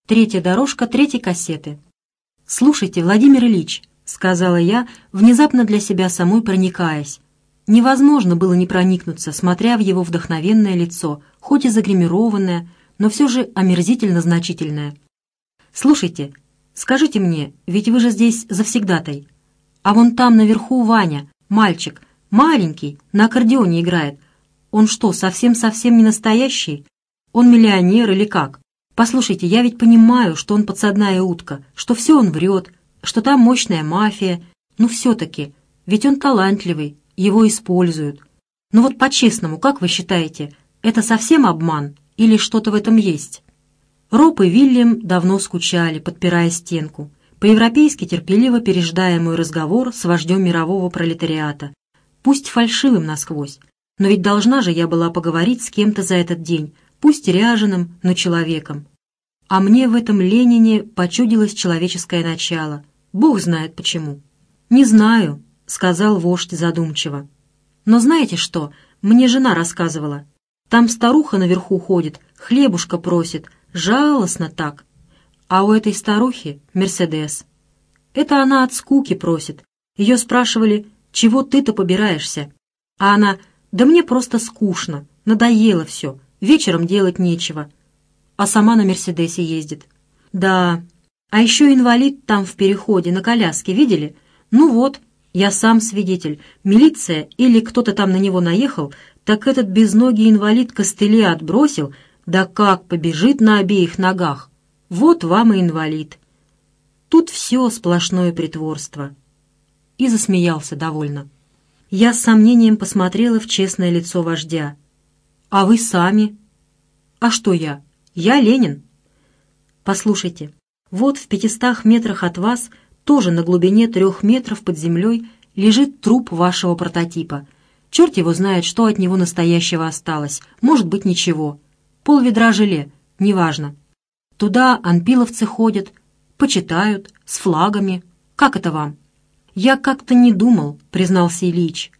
Третья дорожка третьей кассеты. «Слушайте, Владимир Ильич», — сказала я, внезапно для себя самой проникаясь. Невозможно было не проникнуться, смотря в его вдохновенное лицо, хоть и загримированное, но все же омерзительно значительное. «Слушайте, скажите мне, ведь вы же здесь завсегдатай. А вон там наверху Ваня, мальчик, маленький, на аккордеоне играет. Он что, совсем-совсем не настоящий? Он миллионер или как? Послушайте, я ведь понимаю, что он подсадная утка, что все он врет, что там мощная мафия. Ну все-таки, ведь он талантливый, его используют. Ну вот по-честному, как вы считаете, это совсем обман или что-то в этом есть?» Роб и Вильям давно скучали, подпирая стенку, по-европейски терпеливо пережидая мой разговор с вождем мирового пролетариата, пусть фальшивым насквозь, но ведь должна же я была поговорить с кем-то за этот день, пусть ряженым, но человеком. А мне в этом Ленине почудилось человеческое начало. Бог знает почему. «Не знаю», — сказал вождь задумчиво. «Но знаете что, мне жена рассказывала. Там старуха наверху ходит, хлебушка просит, жалостно так. А у этой старухи Мерседес. Это она от скуки просит. Ее спрашивали, чего ты-то побираешься? А она, да мне просто скучно, надоело все, вечером делать нечего. А сама на Мерседесе ездит. Да, а еще инвалид там в переходе на коляске, видели? Ну вот, я сам свидетель. Милиция или кто-то там на него наехал, так этот безногий инвалид костыли отбросил, да как побежит на обеих ногах. Вот вам и инвалид. Тут все сплошное притворство». И засмеялся довольно. Я с сомнением посмотрела в честное лицо вождя. «А вы сами?» «А что я? Я Ленин». «Послушайте, вот в 500 метрах от вас, тоже на глубине 3 метров под землей, лежит труп вашего прототипа. Черт его знает, что от него настоящего осталось. Может быть, ничего. Пол-ведра желе, неважно. Туда анпиловцы ходят, почитают, с флагами. Как это вам?» «Я как-то не думал», — признался Ильич.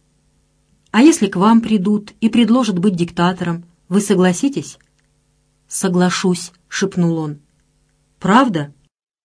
«А если к вам придут и предложат быть диктатором, вы согласитесь?» «Соглашусь», — шепнул он. «Правда?»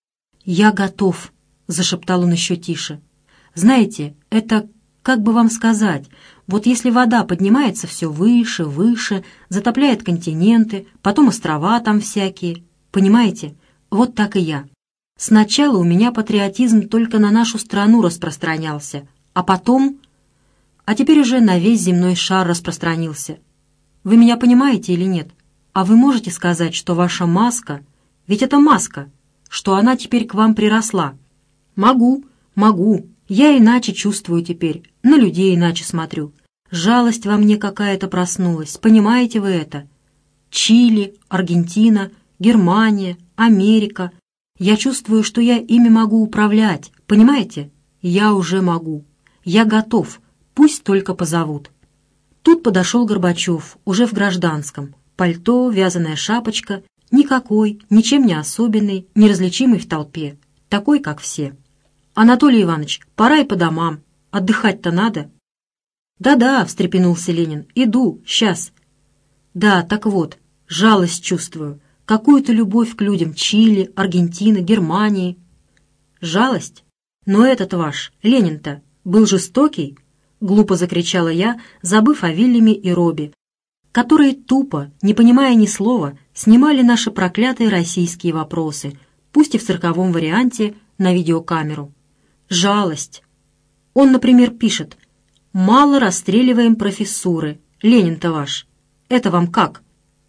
«Я готов», — зашептал он еще тише. «Знаете, это, как бы вам сказать, вот если вода поднимается все выше, выше, затопляет континенты, потом острова там всякие, понимаете, вот так и я. Сначала у меня патриотизм только на нашу страну распространялся, а потом... А теперь уже на весь земной шар распространился. Вы меня понимаете или нет? А вы можете сказать, что ваша маска, ведь это маска, что она теперь к вам приросла?» «Могу, могу. Я иначе чувствую теперь, на людей иначе смотрю. Жалость во мне какая-то проснулась, понимаете вы это? Чили, Аргентина, Германия, Америка. Я чувствую, что я ими могу управлять, понимаете? Я уже могу. Я готов, пусть только позовут». Тут подошел Горбачев, уже в гражданском. Пальто, вязаная шапочка, никакой, ничем не особенный, неразличимый в толпе. Такой, как все. «Анатолий Иванович, пора и по домам. Отдыхать-то надо». «Да-да», — встрепенулся Ленин, — «иду, сейчас». «Да, так вот, жалость чувствую. Какую-то любовь к людям Чили, Аргентины, Германии». «Жалость? Но этот ваш, Ленин-то, был жестокий?» — глупо закричала я, забыв о Вильяме и Робе, которые тупо, не понимая ни слова, снимали наши проклятые российские вопросы, пусть и в цирковом варианте, на видеокамеру. «Жалость. Он, например, пишет: «Мало расстреливаем профессуры. Ленин-то ваш. Это вам как?»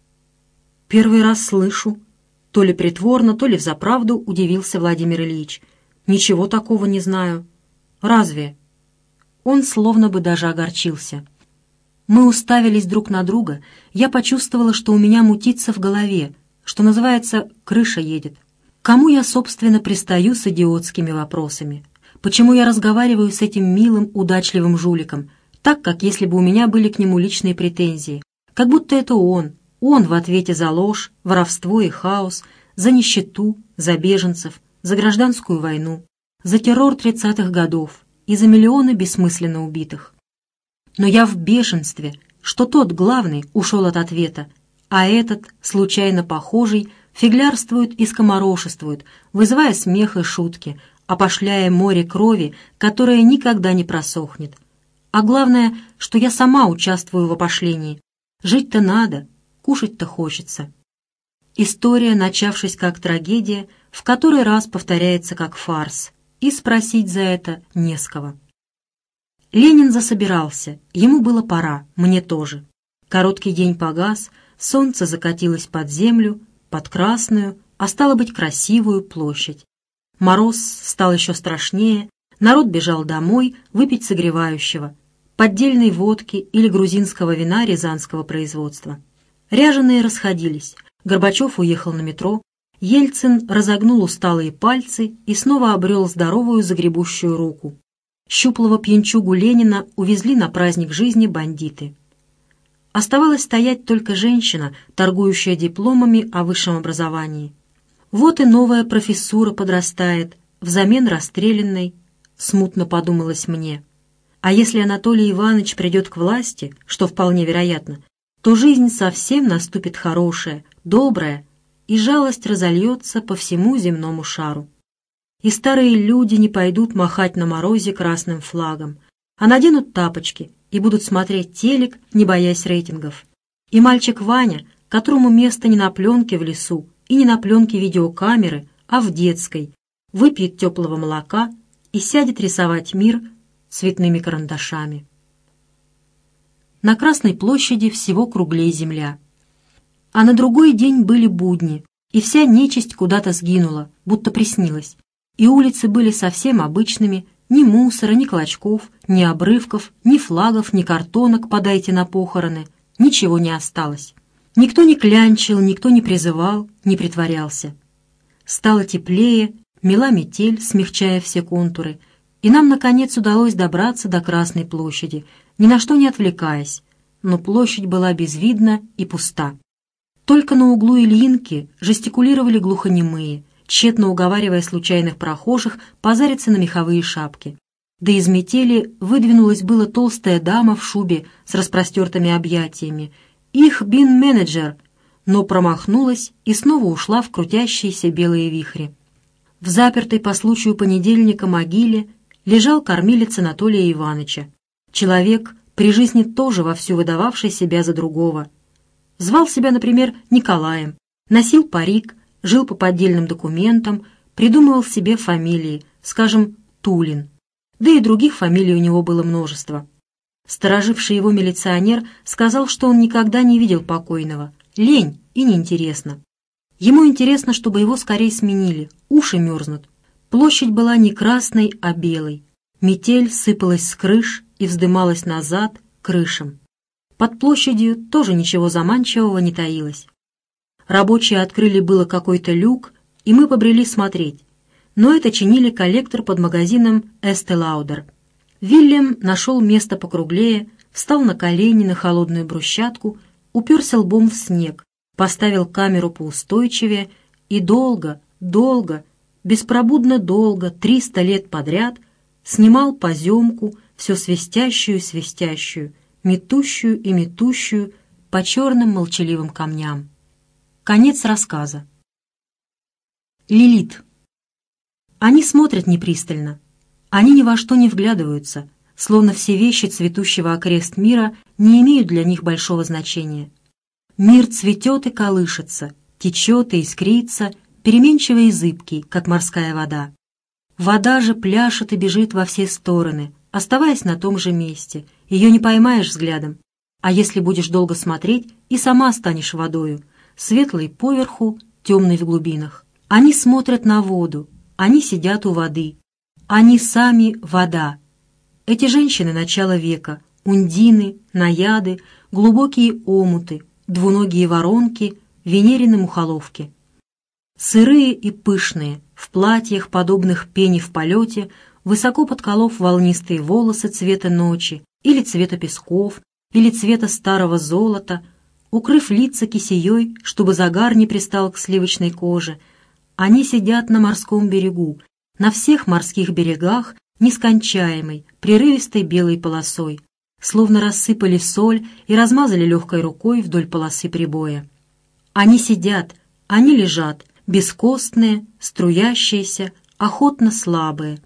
«Первый раз слышу». То ли притворно, то ли взаправду удивился Владимир Ильич. «Ничего такого не знаю». «Разве?» Он словно бы даже огорчился. Мы уставились друг на друга. Я почувствовала, что у меня мутится в голове, что называется, крыша едет. Кому я, собственно, пристаю с идиотскими вопросами? Почему я разговариваю с этим милым, удачливым жуликом, так, как если бы у меня были к нему личные претензии? Как будто это он в ответе за ложь, воровство и хаос, за нищету, за беженцев, за гражданскую войну, за террор 30-х годов и за миллионы бессмысленно убитых. Но я в бешенстве, что тот, главный, ушел от ответа, а этот, случайно похожий, фиглярствуют и скоморошествуют, вызывая смех и шутки, опошляя море крови, которое никогда не просохнет. А главное, что я сама участвую в опошлении. Жить-то надо, кушать-то хочется. История, начавшись как трагедия, в который раз повторяется как фарс, и спросить за это не с кого. Ленин засобирался, ему было пора, мне тоже. Короткий день погас, солнце закатилось под землю, под красную, а стало быть красивую площадь. Мороз стал еще страшнее, народ бежал домой выпить согревающего, поддельной водки или грузинского вина рязанского производства. Ряженые расходились, Горбачев уехал на метро, Ельцин разогнул усталые пальцы и снова обрел здоровую загребущую руку. Щуплого пьянчугу Ленина увезли на праздник жизни бандиты. Оставалась стоять только женщина, торгующая дипломами о высшем образовании. Вот и новая профессура подрастает, взамен расстрелянной, смутно подумалось мне. А если Анатолий Иванович придет к власти, что вполне вероятно, то жизнь совсем наступит хорошая, добрая, и жалость разольется по всему земному шару. И старые люди не пойдут махать на морозе красным флагом, а наденут тапочки и будут смотреть телек, не боясь рейтингов. И мальчик Ваня, которому место не на пленке в лесу и не на пленке видеокамеры, а в детской, выпьет теплого молока и сядет рисовать мир цветными карандашами. На Красной площади всего круглей земля. А на другой день были будни, и вся нечисть куда-то сгинула, будто приснилась. И улицы были совсем обычными, ни мусора, ни клочков, ни обрывков, ни флагов, ни картонок «подайте на похороны», ничего не осталось. Никто не клянчил, никто не призывал, не притворялся. Стало теплее, мела метель, смягчая все контуры, и нам, наконец, удалось добраться до Красной площади, ни на что не отвлекаясь, но площадь была безвидна и пуста. Только на углу Ильинки жестикулировали глухонемые, тщетно уговаривая случайных прохожих позариться на меховые шапки. Да из метели выдвинулась была толстая дама в шубе с распростертыми объятиями. «Их бин-менеджер», но промахнулась и снова ушла в крутящиеся белые вихри. В запертой по случаю понедельника могиле лежал кормилец Анатолия Ивановича. Человек, при жизни тоже вовсю выдававший себя за другого. Звал себя, например, Николаем, носил парик, жил по поддельным документам, придумывал себе фамилии, скажем, Тулин. Да и других фамилий у него было множество. Стороживший его милиционер сказал, что он никогда не видел покойного. Лень и неинтересно. Ему интересно, чтобы его скорее сменили, уши мерзнут. Площадь была не красной, а белой. Метель сыпалась с крыш и вздымалась назад к крышам. Под площадью тоже ничего заманчивого не таилось. Рабочие открыли было какой-то люк, и мы побрели смотреть. Но это чинили коллектор под магазином «Эсте Лаудер». Вильям нашел место покруглее, встал на колени на холодную брусчатку, уперся лбом в снег, поставил камеру поустойчивее и долго, беспробудно долго, 300 лет подряд снимал поземку, все свистящую, метущую и метущую по черным молчаливым камням. Конец рассказа. Лилит. Они смотрят непристально. Они ни во что не вглядываются, словно все вещи цветущего окрест мира не имеют для них большого значения. Мир цветет и колышется, течет и искрится, переменчиво и зыбкий, как морская вода. Вода же пляшет и бежит во все стороны, оставаясь на том же месте. Ее не поймаешь взглядом. А если будешь долго смотреть, и сама станешь водою, светлой поверху, темной в глубинах. Они смотрят на воду, они сидят у воды. Они сами вода. Эти женщины начала века, ундины, наяды, глубокие омуты, двуногие воронки, венерины мухоловки. Сырые и пышные, в платьях, подобных пене в полете, высоко подколов волнистые волосы цвета ночи, или цвета песков, или цвета старого золота, укрыв лица кисеей, чтобы загар не пристал к сливочной коже, они сидят на морском берегу, на всех морских берегах нескончаемой, прерывистой белой полосой, словно рассыпали соль и размазали легкой рукой вдоль полосы прибоя. Они сидят, Они лежат, бескостные, струящиеся, охотно слабые.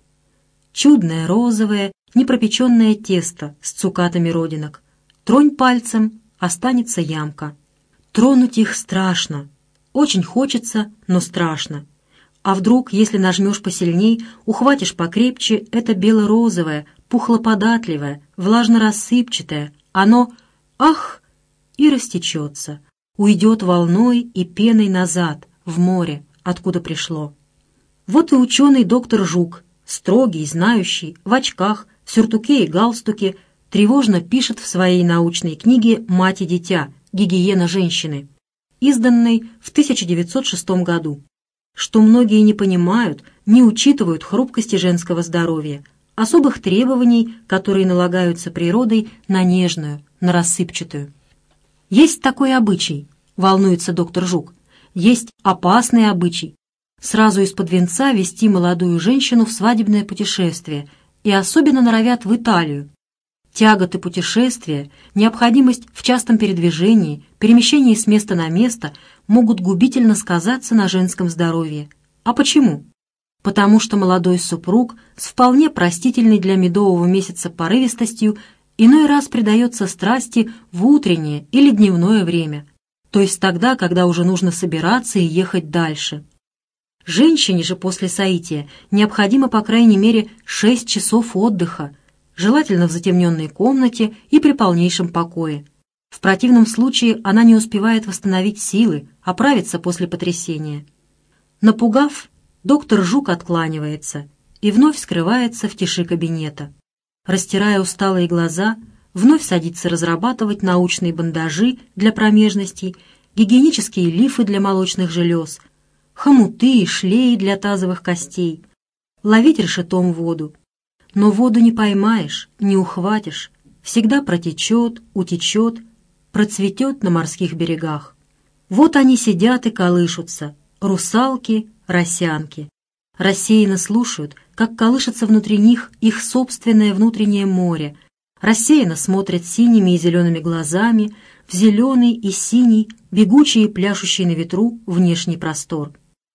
Чудное розовое, непропеченное тесто с цукатами родинок. Тронь пальцем, останется ямка. Тронуть их страшно. Очень хочется, но страшно. А вдруг, если нажмешь посильней, ухватишь покрепче, это бело-розовое, пухлоподатливое, влажно-рассыпчатое, оно, ах, и растечется, уйдет волной и пеной назад, в море, откуда пришло. Вот и ученый доктор Жук, строгий, знающий, в очках, в сюртуке и галстуке, тревожно пишет в своей научной книге «Мать и дитя. Гигиена женщины», изданной в 1906 году, что многие не понимают, не учитывают хрупкости женского здоровья, особых требований, которые налагаются природой на нежную, на рассыпчатую. Есть такой обычай, волнуется доктор Жук, есть опасный обычай, сразу из-под венца вести молодую женщину в свадебное путешествие, и особенно норовят в Италию. Тяготы путешествия, необходимость в частом передвижении, перемещении с места на место могут губительно сказаться на женском здоровье. А почему? Потому что молодой супруг с вполне простительной для медового месяца порывистостью иной раз предается страсти в утреннее или дневное время, то есть тогда, когда уже нужно собираться и ехать дальше. Женщине же после соития необходимо по крайней мере 6 часов отдыха, желательно в затемненной комнате и при полнейшем покое. В противном случае она не успевает восстановить силы, оправиться после потрясения. Напугав, доктор Жук откланивается и вновь скрывается в тиши кабинета. Растирая усталые глаза, вновь садится разрабатывать научные бандажи для промежностей, гигиенические лифы для молочных желез, хомуты и шлеи для тазовых костей, ловить решетом воду. Но воду не поймаешь, не ухватишь, всегда протечет, утечет, процветет на морских берегах. Вот они сидят и колышутся, русалки, росянки. Рассеянно слушают, как колышется внутри них их собственное внутреннее море, рассеянно смотрят синими и зелеными глазами в зеленый и синий, бегучий и пляшущий на ветру внешний простор.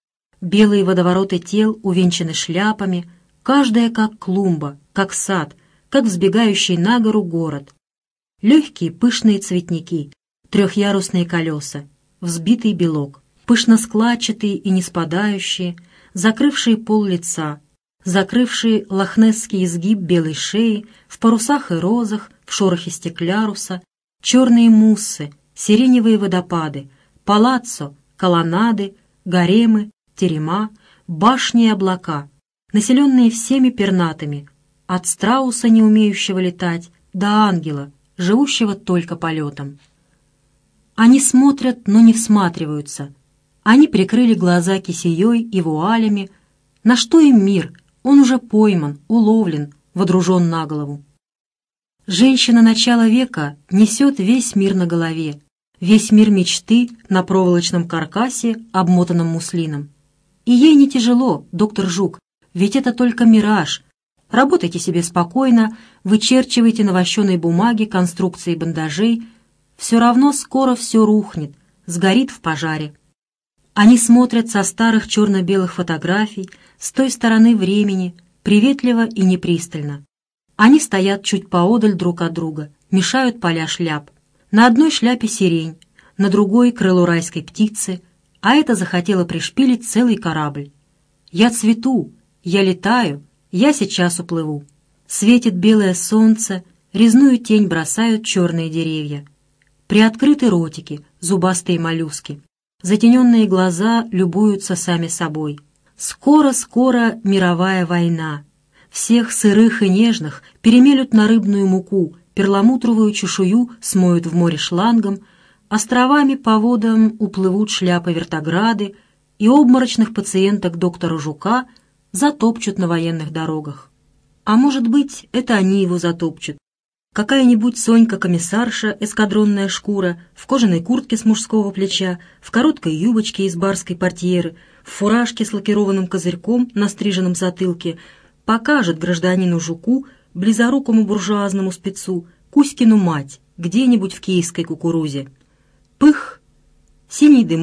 Белые водовороты тел увенчаны шляпами, каждая как клумба, как сад, как взбегающий на гору город. Легкие пышные цветники, трехъярусные колеса, взбитый белок, пышно-складчатые и не спадающие, закрывшие пол лица, закрывшие лохнесский изгиб белой шеи, в парусах и розах, в шорохе стекляруса, черные муссы, сиреневые водопады, палаццо, колоннады, гаремы, терема, башни и облака, населенные всеми пернатыми, от страуса, не умеющего летать, до ангела, живущего только полетом. Они смотрят, но не всматриваются. Они прикрыли глаза кисеей и вуалями. На что им мир? Он уже пойман, уловлен, водружен на голову. Женщина начала века несет весь мир на голове, весь мир мечты на проволочном каркасе, обмотанном муслином. И ей не тяжело, доктор Жук, ведь это только мираж. Работайте себе спокойно, вычерчивайте на вощеной бумаге конструкции бандажей. Все равно скоро все рухнет, сгорит в пожаре. Они смотрят со старых черно-белых фотографий, с той стороны времени, приветливо и непристально. Они стоят чуть поодаль друг от друга, мешают поля шляп. На одной шляпе сирень, на другой — крыло райской птицы, а эта захотела пришпилить целый корабль. Я цвету, я летаю, я сейчас уплыву. Светит белое солнце, резную тень бросают черные деревья. Приоткрыты ротики, зубастые моллюски. Затененные глаза любуются сами собой. Скоро-скоро мировая война. Всех сырых и нежных перемелют на рыбную муку, перламутровую чешую смоют в море шлангом, островами по водам уплывут шляпы-вертограды, и обморочных пациенток доктора Жука затопчут на военных дорогах. А может быть, это они его затопчут. Какая-нибудь Сонька-комиссарша, эскадронная шкура, в кожаной куртке с мужского плеча, в короткой юбочке из барской портьеры, в фуражке с лакированным козырьком на стриженном затылке, покажет гражданину Жуку, близорукому буржуазному спецу, Кузькину мать, где-нибудь в киевской кукурузе. Пых! Синий дымок,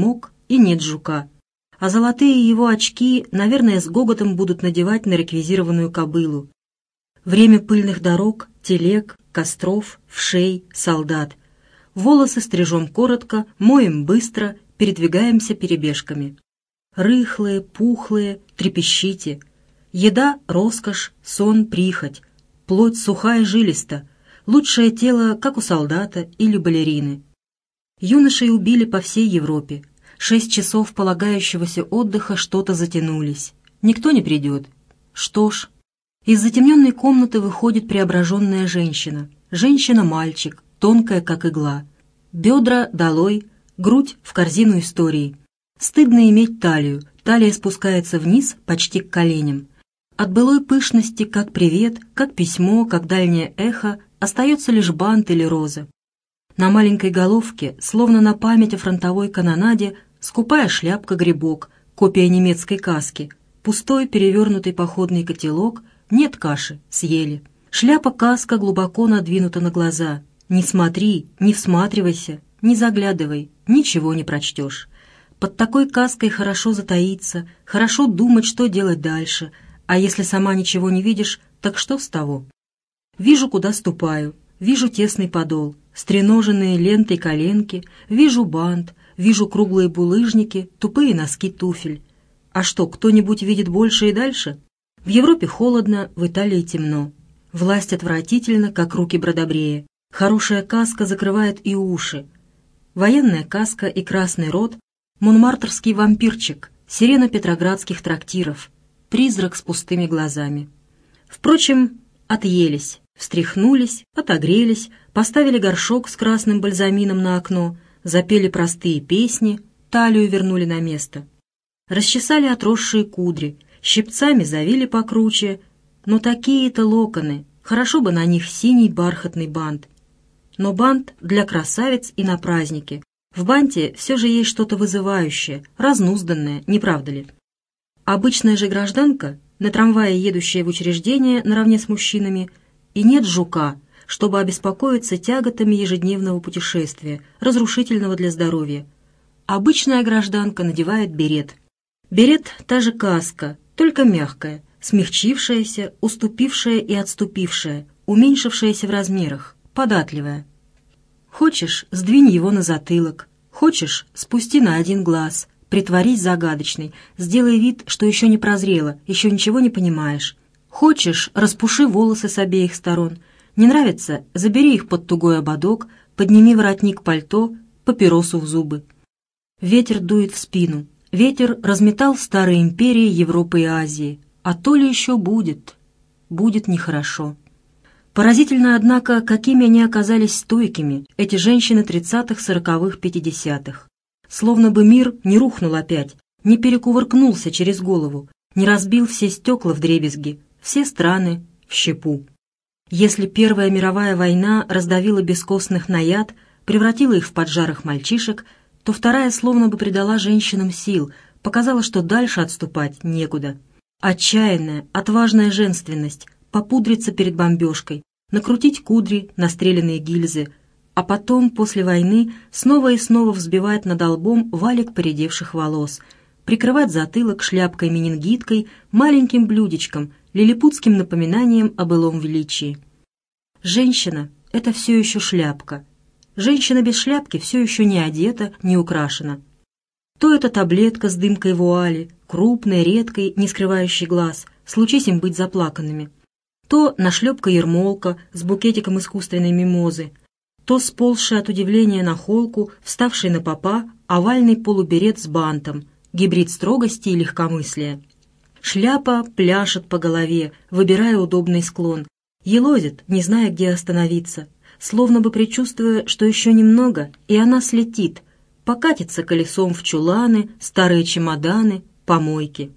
и нет жука. А золотые его очки, наверное, с гоготом будут надевать на реквизированную кобылу. Время пыльных дорог, телег, костров, вшей, солдат. Волосы стрижем коротко, моем быстро, передвигаемся перебежками. Рыхлые, пухлые, трепещите. Еда — роскошь, сон — прихоть. Плоть сухая, жилиста. Лучшее тело, как у солдата или балерины. Юношей убили по всей Европе. 6 часов полагающегося отдыха что-то затянулись. Никто не придет. Что ж, из затемненной комнаты выходит преображенная женщина. Женщина-мальчик, тонкая, как игла. Бедра долой, грудь в корзину истории. Стыдно иметь талию. Талия спускается вниз почти к коленям. От былой пышности, как привет, как письмо, как дальнее эхо, остается лишь бант или роза. На маленькой головке, словно на память о фронтовой канонаде, скупая шляпка-грибок, копия немецкой каски, пустой перевернутый походный котелок, нет каши, съели. Шляпа-каска глубоко надвинута на глаза. Не смотри, не всматривайся, не заглядывай, ничего не прочтешь. Под такой каской хорошо затаиться, хорошо думать, что делать дальше, а если сама ничего не видишь, так что с того? Вижу, куда ступаю, вижу тесный подол, стреноженные лентой коленки, вижу бант, вижу круглые булыжники, тупые носки туфель. А что, кто-нибудь видит больше и дальше? В Европе холодно, в Италии темно. Власть отвратительна, как руки Бродобрея. Хорошая каска закрывает и уши. Военная каска и красный рот — монмартрский вампирчик, сирена петроградских трактиров, призрак с пустыми глазами. Впрочем, отъелись, встряхнулись, отогрелись, поставили горшок с красным бальзамином на окно, запели простые песни, талию вернули на место. Расчесали отросшие кудри, щипцами завили покруче, но такие-то локоны, хорошо бы на них синий бархатный бант. Но бант для красавиц и на праздники. В банте все же есть что-то вызывающее, разнузданное, не правда ли? Обычная же гражданка, на трамвае едущая в учреждение наравне с мужчинами, и нет жука, чтобы обеспокоиться тяготами ежедневного путешествия, разрушительного для здоровья. Обычная гражданка надевает берет. Берет — та же каска, только мягкая, смягчившаяся, уступившая и отступившая, уменьшившаяся в размерах, податливая. Хочешь — сдвинь его на затылок, хочешь — спусти на один глаз, притворись загадочной, сделай вид, что еще не прозрела, еще ничего не понимаешь. Хочешь — распуши волосы с обеих сторон. Не нравится — забери их под тугой ободок, подними воротник пальто, папиросу в зубы. Ветер дует в спину. Ветер разметал старые империи Европы и Азии. А то ли еще будет. Будет нехорошо. Поразительно, однако, какими они оказались стойкими, эти женщины 30-х, 40-х, 50-х. Словно бы мир не рухнул опять, не перекувыркнулся через голову, не разбил все стекла вдребезги, все страны в щепу. Если Первая мировая война раздавила бескостных наяд, превратила их в поджарых мальчишек, то Вторая словно бы придала женщинам сил, показала, что дальше отступать некуда. Отчаянная, отважная женственность, попудриться перед бомбежкой, накрутить кудри на стреляные гильзы, а потом, после войны, снова и снова взбивать над лбом валик поредевших волос, прикрывать затылок шляпкой-менингиткой, маленьким блюдечком, лилипутским напоминанием о былом величии. Женщина — это все еще шляпка. Женщина без шляпки все еще не одета, не украшена. То это таблетка с дымкой вуали, крупной, редкой, не скрывающей глаз, случись им быть заплаканными. То нашлепка-ермолка с букетиком искусственной мимозы, то сползший от удивления на холку, вставший на попа, овальный полуберет с бантом, гибрид строгости и легкомыслия. Шляпа пляшет по голове, выбирая удобный склон, елозит, не зная, где остановиться, словно бы предчувствуя, что еще немного, и она слетит, покатится колесом в чуланы, старые чемоданы, помойки.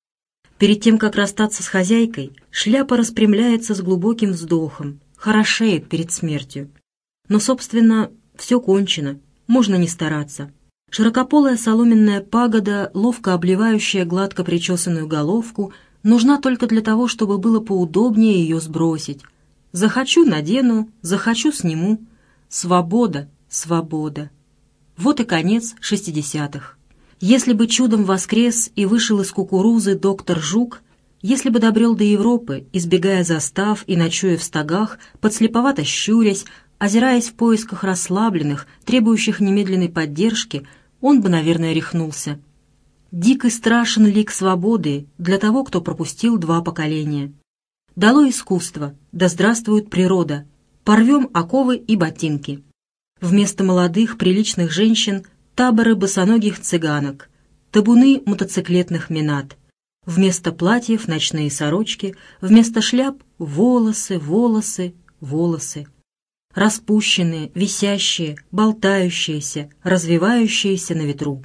Перед тем, как расстаться с хозяйкой, шляпа распрямляется с глубоким вздохом, хорошеет перед смертью. Но, собственно, все кончено, можно не стараться. Широкополая соломенная пагода, ловко обливающая гладко причесанную головку, нужна только для того, чтобы было поудобнее ее сбросить. Захочу — надену, захочу — сниму. Свобода, свобода. Вот и конец 60-х. Если бы чудом воскрес и вышел из кукурузы доктор Жук, если бы добрел до Европы, избегая застав и ночуя в стогах, подслеповато щурясь, озираясь в поисках расслабленных, требующих немедленной поддержки, он бы, наверное, рехнулся. Дик и страшен лик свободы для того, кто пропустил 2 поколения. Дало искусство, да здравствует природа, порвем оковы и ботинки. Вместо молодых, приличных женщин — таборы босоногих цыганок, табуны мотоциклетных минат. Вместо платьев — ночные сорочки, вместо шляп — волосы, волосы, волосы. Распущенные, висящие, болтающиеся, развивающиеся на ветру.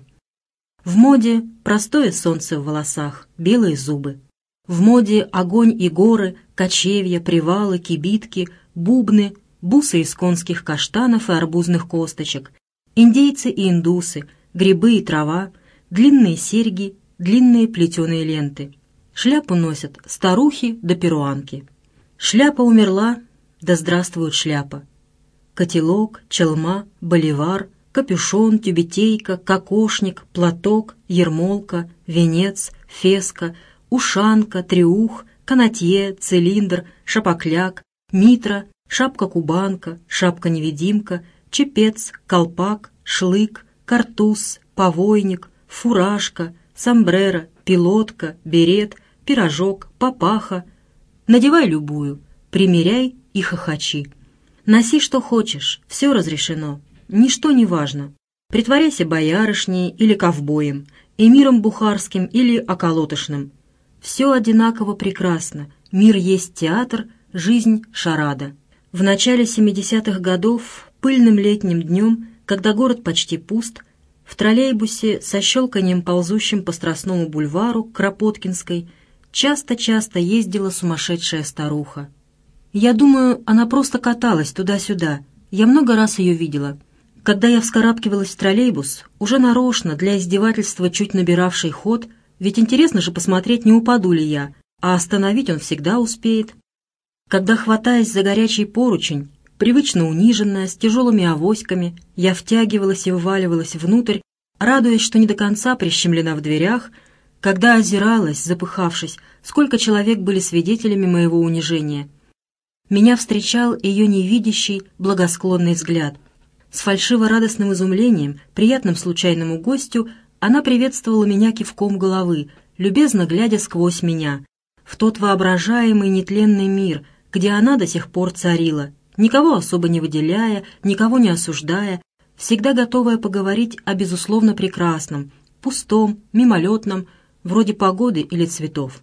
В моде простое солнце в волосах, белые зубы. В моде огонь и горы, кочевья, привалы, кибитки, бубны, бусы из конских каштанов и арбузных косточек, индейцы и индусы, грибы и трава, длинные серьги, длинные плетеные ленты. Шляпу носят старухи да перуанки. Шляпа умерла, да здравствует шляпа. Котелок, челма, боливар, капюшон, тюбетейка, кокошник, платок, ермолка, венец, феска, ушанка, треух, канатье, цилиндр, шапокляк, митра, шапка-кубанка, шапка-невидимка, чепец, колпак, шлык, картуз, повойник, фуражка, сомбреро, пилотка, берет, пирожок, папаха. Надевай любую, примеряй и хохочи. Носи что хочешь, все разрешено, ничто не важно. Притворяйся боярышней или ковбоем, эмиром бухарским или околотошным. Все одинаково прекрасно, мир есть театр, жизнь — шарада. В начале 70-х годов, пыльным летним днем, когда город почти пуст, в троллейбусе со щелканием, ползущим по Страстному бульвару к Кропоткинской, часто-часто ездила сумасшедшая старуха. Я думаю, она просто каталась туда-сюда. Я много раз ее видела. Когда я вскарабкивалась в троллейбус, уже нарочно, для издевательства чуть набиравший ход, ведь интересно же посмотреть, не упаду ли я, а остановить он всегда успеет. Когда, хватаясь за горячий поручень, привычно униженная, с тяжелыми авоськами, я втягивалась и вываливалась внутрь, радуясь, что не до конца прищемлена в дверях, когда озиралась, запыхавшись, сколько человек были свидетелями моего унижения. Меня встречал ее невидящий, благосклонный взгляд. С фальшиво-радостным изумлением, приятным случайному гостю, она приветствовала меня кивком головы, любезно глядя сквозь меня, в тот воображаемый нетленный мир, где она до сих пор царила, никого особо не выделяя, никого не осуждая, всегда готовая поговорить о безусловно прекрасном, пустом, мимолетном, вроде погоды или цветов.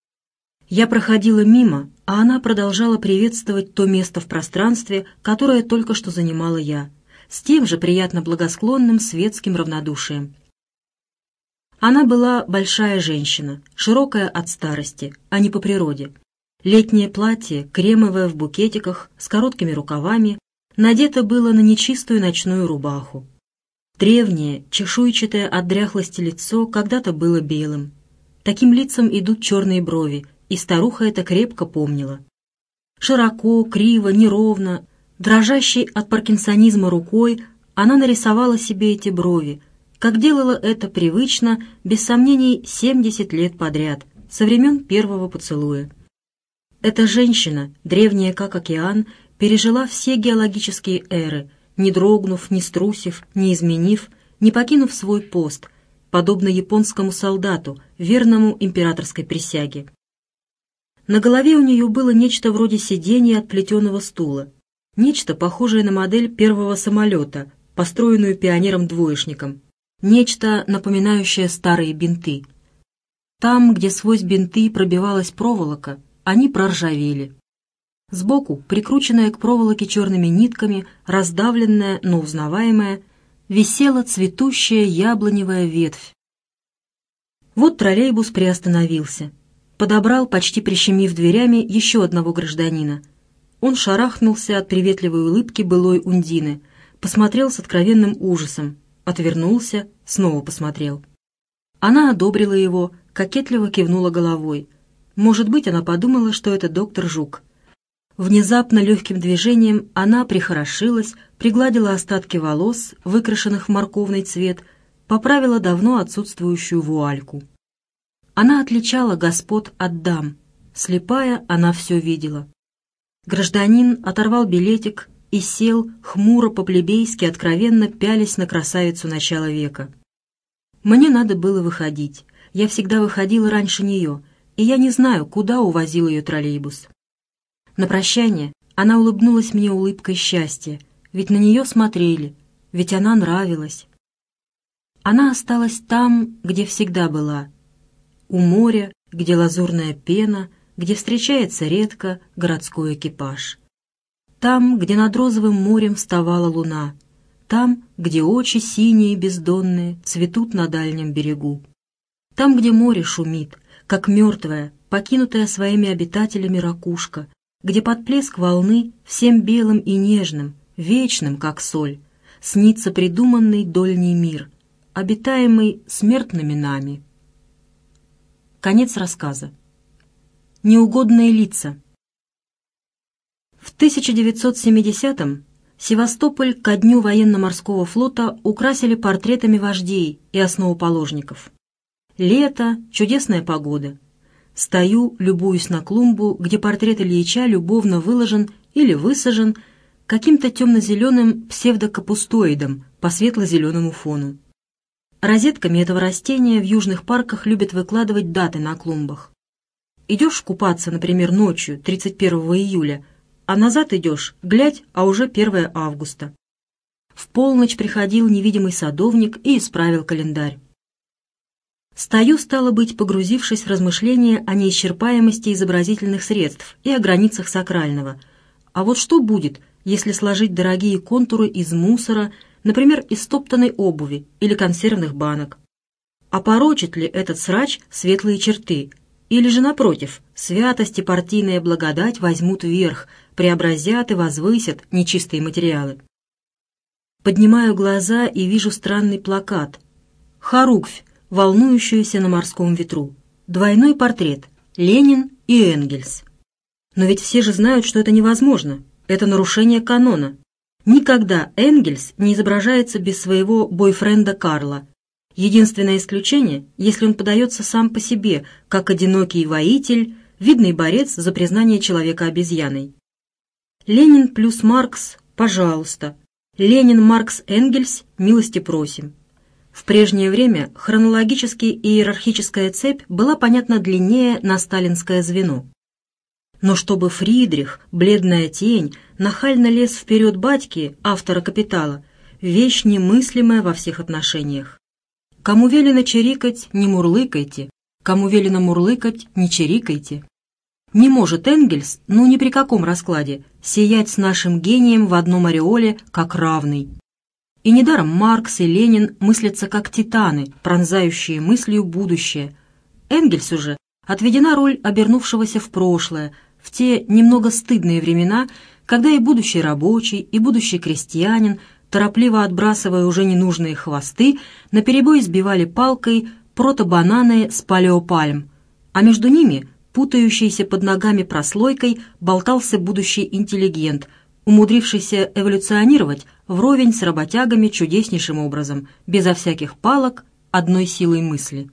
Я проходила мимо, а она продолжала приветствовать то место в пространстве, которое только что занимала я, с тем же приятно благосклонным светским равнодушием. Она была большая женщина, широкая от старости, а не по природе. Летнее платье, кремовое в букетиках, с короткими рукавами, надето было на нечистую ночную рубаху. Древнее, чешуйчатое от дряхлости лицо когда-то было белым. Таким лицам идут черные брови, и старуха это крепко помнила. Широко, криво, неровно, дрожащей от паркинсонизма рукой, она нарисовала себе эти брови, как делала это привычно, без сомнений, 70 лет подряд, со времен первого поцелуя. Эта женщина, древняя как океан, пережила все геологические эры, не дрогнув, не струсив, не изменив, не покинув свой пост, подобно японскому солдату, верному императорской присяге. На голове у нее было нечто вроде сиденья от плетеного стула, нечто похожее на модель первого самолета, построенную пионером-двоечником, нечто, напоминающее старые бинты. Там, где сквозь бинты пробивалась проволока, они проржавели. Сбоку, прикрученная к проволоке черными нитками, раздавленная, но узнаваемая, висела цветущая яблоневая ветвь. Вот троллейбус приостановился. Подобрал, почти прищемив дверями, еще одного гражданина. Он шарахнулся от приветливой улыбки былой Ундины, посмотрел с откровенным ужасом, отвернулся, снова посмотрел. Она одобрила его, кокетливо кивнула головой. Может быть, она подумала, что это доктор Жук. Внезапно легким движением она прихорошилась, пригладила остатки волос, выкрашенных в морковный цвет, поправила давно отсутствующую вуальку. Она отличала господ от дам. Слепая, она все видела. Гражданин оторвал билетик и сел, хмуро по-плебейски, откровенно пялясь на красавицу начала века. Мне надо было выходить. Я всегда выходила раньше нее, и я не знаю, куда увозил ее троллейбус. На прощание она улыбнулась мне улыбкой счастья, ведь на нее смотрели, ведь она нравилась. Она осталась там, где всегда была, у моря, где лазурная пена, где встречается редко городской экипаж. Там, где над розовым морем вставала луна, там, где очи синие и бездонные цветут на дальнем берегу. Там, где море шумит, как мертвая, покинутая своими обитателями ракушка, где под плеск волны всем белым и нежным, вечным, как соль, снится придуманный дольний мир, обитаемый смертными нами. Конец рассказа. Неугодные лица. В 1970-м Севастополь ко дню военно-морского флота украсили портретами вождей и основоположников. Лето, чудесная погода. Стою, любуюсь на клумбу, где портрет Ильича любовно выложен или высажен каким-то темно-зеленым псевдокапустоидом по светло-зеленому фону. Розетками этого растения в южных парках любят выкладывать даты на клумбах. Идешь купаться, например, ночью, 31 июля, а назад идешь, глядь, а уже 1 августа. В полночь приходил невидимый садовник и исправил календарь. Стою, стало быть, погрузившись в размышления о неисчерпаемости изобразительных средств и о границах сакрального. А вот что будет, если сложить дорогие контуры из мусора, например, из стоптанной обуви или консервных банок? Опорочит ли этот срач светлые черты? Или же, напротив, святость и партийная благодать возьмут верх, преобразят и возвысят нечистые материалы? Поднимаю глаза и вижу странный плакат. Хоруквь, волнующуюся на морском ветру. Двойной портрет. Ленин и Энгельс. Но ведь все же знают, что это невозможно. Это нарушение канона. Никогда Энгельс не изображается без своего бойфренда Карла. Единственное исключение, если он подается сам по себе, как одинокий воитель, видный борец за признание человека обезьяной. Ленин плюс Маркс, пожалуйста. Ленин, Маркс, Энгельс, милости просим. В прежнее время хронологически иерархическая цепь была, понятно, длиннее на сталинское звено. Но чтобы Фридрих, бледная тень, нахально лез вперед батьки, автора «Капитала», вещь немыслимая во всех отношениях. Кому велено чирикать, не мурлыкайте, кому велено мурлыкать, не чирикайте. Не может Энгельс, ни при каком раскладе, сиять с нашим гением в одном ореоле, как равный. И недаром Маркс и Ленин мыслятся как титаны, пронзающие мыслью будущее. Энгельсу же отведена роль обернувшегося в прошлое, в те немного стыдные времена, когда и будущий рабочий, и будущий крестьянин, торопливо отбрасывая уже ненужные хвосты, наперебой сбивали палкой протобананы с палеопальм, а между ними, путающийся под ногами прослойкой, болтался будущий интеллигент, умудрившийся эволюционировать вровень с работягами чудеснейшим образом, безо всяких палок, одной силой мысли.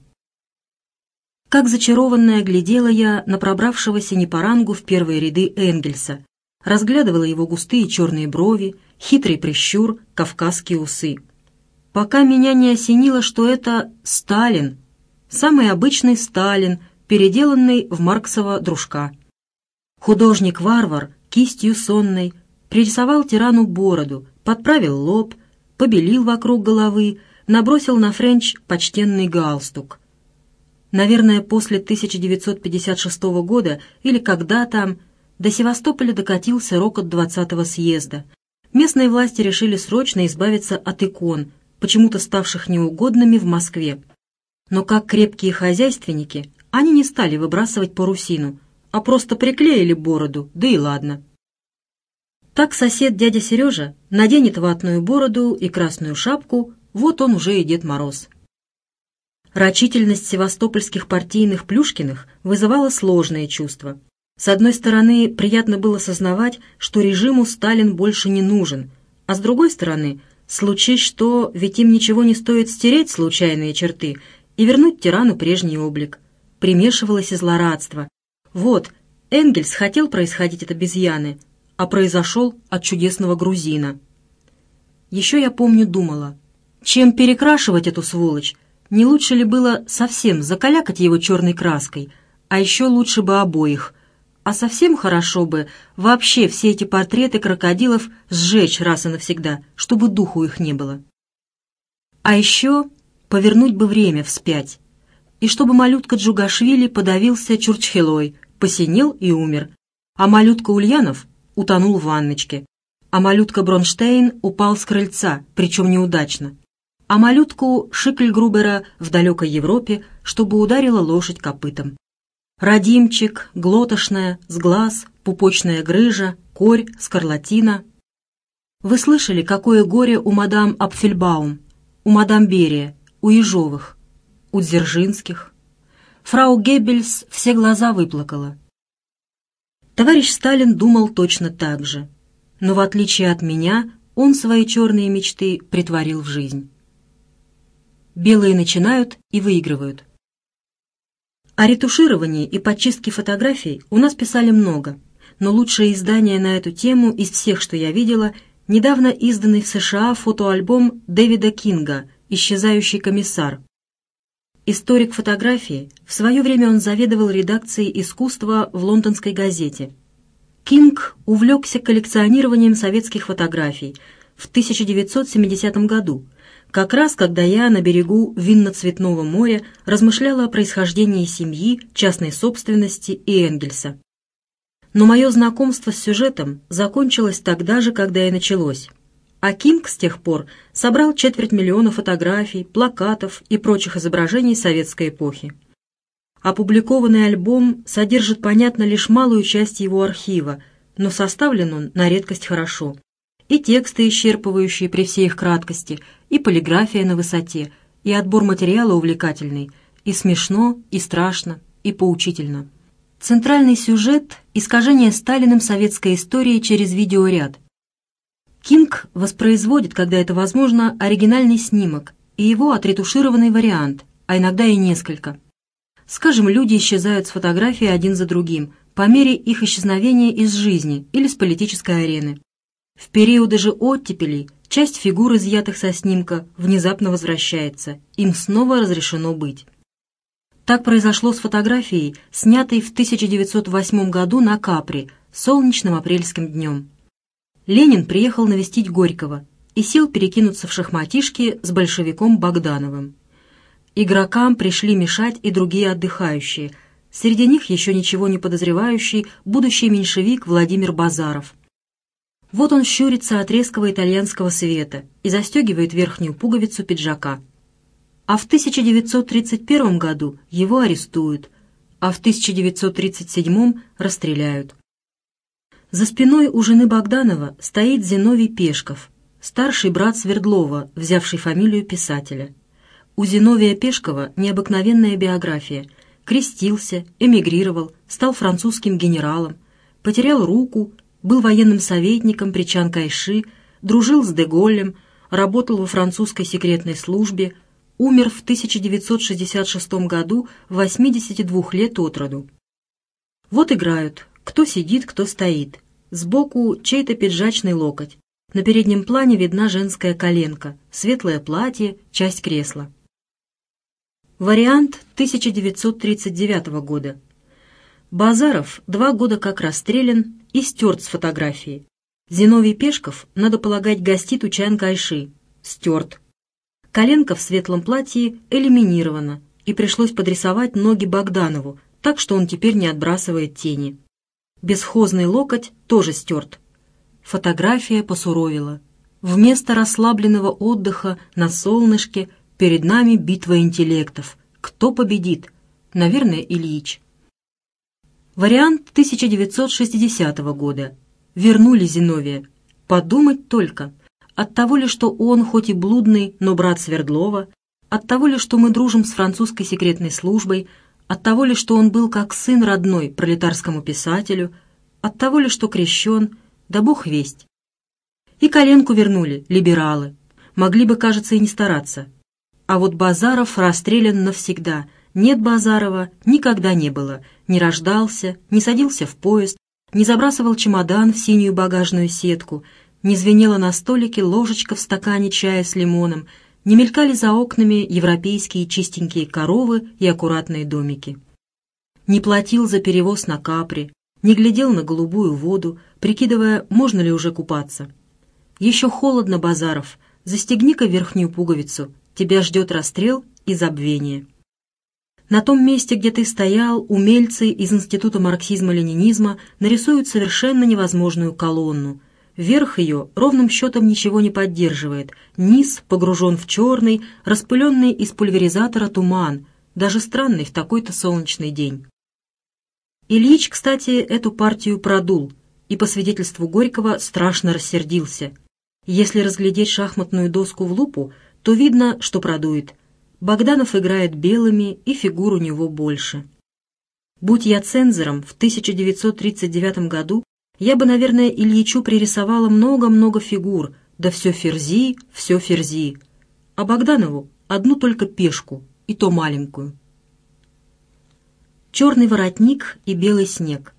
Как зачарованная глядела я на пробравшегося не по рангу в первые ряды Энгельса, разглядывала его густые черные брови, хитрый прищур, кавказские усы. Пока меня не осенило, что это Сталин, самый обычный Сталин, переделанный в Марксова дружка. Художник-варвар кистью сонной пририсовал тирану бороду, подправил лоб, побелил вокруг головы, набросил на френч почтенный галстук. Наверное, после 1956 года или когда там до Севастополя докатился рокот 20-го съезда. Местные власти решили срочно избавиться от икон, почему-то ставших неугодными в Москве. Но как крепкие хозяйственники, они не стали выбрасывать парусину, а просто приклеили бороду, да и ладно. Так сосед дядя Сережа наденет ватную бороду и красную шапку, вот он уже и Дед Мороз. Рачительность севастопольских партийных Плюшкиных вызывала сложные чувства. С одной стороны, приятно было сознавать, что режиму Сталин больше не нужен, а с другой стороны, Случись что, ведь им ничего не стоит стереть случайные черты и вернуть тирану прежний облик. Примешивалось и злорадство. Вот, Энгельс хотел происходить от обезьяны, а произошел от чудесного грузина. Еще я помню, думала, чем перекрашивать эту сволочь, не лучше ли было совсем закалякать его черной краской, а еще лучше бы обоих, а совсем хорошо бы вообще все эти портреты крокодилов сжечь раз и навсегда, чтобы духу их не было. А еще повернуть бы время вспять, и чтобы малютка Джугашвили подавился чурчхелой, посинел и умер, а малютка Ульянов утонул в ванночке, а малютка Бронштейн упал с крыльца, причем неудачно, а малютку Шикльгрубера в далекой Европе, чтобы ударила лошадь копытом. Радимчик, глотошная, сглаз, пупочная грыжа, корь, скарлатина. Вы слышали, какое горе у мадам Апфельбаум, у мадам Берия, у Ежовых, у Дзержинских? Фрау Геббельс все глаза выплакала. Товарищ Сталин думал точно так же, но в отличие от меня он свои черные мечты претворил в жизнь. Белые начинают и выигрывают. О ретушировании и подчистке фотографий у нас писали много, но лучшее издание на эту тему из всех, что я видела, недавно изданный в США фотоальбом Дэвида Кинга «Исчезающий комиссар». Историк фотографии, в свое время он заведовал редакцией искусства в лондонской газете. Кинг увлекся коллекционированием советских фотографий в 1970 году, как раз когда я на берегу Винно-Цветного моря размышляла о происхождении семьи, частной собственности и Энгельса. Но мое знакомство с сюжетом закончилось тогда же, когда и началось. А Кинг с тех пор собрал 250 000 фотографий, плакатов и прочих изображений советской эпохи. Опубликованный альбом содержит, понятно, лишь малую часть его архива, но составлен он на редкость хорошо. И тексты, исчерпывающие при всей их краткости, и полиграфия на высоте, и отбор материала увлекательный, и смешно, и страшно, и поучительно. Центральный сюжет – искажение Сталиным советской истории через видеоряд. Кинг воспроизводит, когда это возможно, оригинальный снимок и его отретушированный вариант, а иногда и несколько. Скажем, люди исчезают с фотографии один за другим по мере их исчезновения из жизни или с политической арены. В периоды же оттепелей часть фигур, изъятых со снимка, внезапно возвращается, им снова разрешено быть. Так произошло с фотографией, снятой в 1908 году на Капри, солнечным апрельским днем. Ленин приехал навестить Горького и сел перекинуться в шахматишки с большевиком Богдановым. Игрокам пришли мешать и другие отдыхающие, среди них еще ничего не подозревающий будущий меньшевик Владимир Базаров. Вот он щурится от резкого итальянского света и застегивает верхнюю пуговицу пиджака. А в 1931 году его арестуют, а в 1937 расстреляют. За спиной у жены Богданова стоит Зиновий Пешков, старший брат Свердлова, взявший фамилию писателя. У Зиновия Пешкова необыкновенная биография. Крестился, эмигрировал, стал французским генералом, потерял руку, был военным советником при Чан Кайши, дружил с де Голлем, работал во французской секретной службе, умер в 1966 году в 82 лет от роду. Вот играют, кто сидит, кто стоит. Сбоку чей-то пиджачный локоть. На переднем плане видна женская коленка, светлое платье, часть кресла. Вариант 1939 года. Базаров 2 года как расстрелян и стерт с фотографии. Зиновий Пешков, надо полагать, гостит у Чан Кайши. Стерт. Коленка в светлом платье элиминирована, и пришлось подрисовать ноги Богданову, так что он теперь не отбрасывает тени. Бесхозный локоть тоже стерт. Фотография посуровила. Вместо расслабленного отдыха на солнышке перед нами битва интеллектов. Кто победит? Наверное, Ильич. Вариант 1960 года. Вернули Зиновия. Подумать только. От того ли, что он, хоть и блудный, но брат Свердлова, от того ли, что мы дружим с французской секретной службой, от того ли, что он был как сын родной пролетарскому писателю, от того ли, что крещен, да бог весть. И коленку вернули либералы. могли бы, кажется, и не стараться. А вот Базаров расстрелян навсегда. Нет Базарова никогда не было. Не рождался, не садился в поезд, не забрасывал чемодан в синюю багажную сетку, не звенела на столике ложечка в стакане чая с лимоном, не мелькали за окнами европейские чистенькие коровы и аккуратные домики. Не платил за перевоз на Капри, не глядел на голубую воду, прикидывая, можно ли уже купаться. Еще холодно, Базаров, застегни-ка верхнюю пуговицу, тебя ждет расстрел и забвение. На том месте, где ты стоял, умельцы из Института марксизма-ленинизма нарисуют совершенно невозможную колонну. Верх ее ровным счетом ничего не поддерживает, низ погружен в черный, распыленный из пульверизатора туман, даже странный в такой-то солнечный день. Ильич, кстати, эту партию продул и, по свидетельству Горького, страшно рассердился. Если разглядеть шахматную доску в лупу, то видно, что продует. Богданов играет белыми, и фигур у него больше. Будь я цензором в 1939 году, я бы, наверное, Ильичу пририсовала много-много фигур, да все ферзи, а Богданову одну только пешку, и то маленькую. «Черный воротник и белый снег».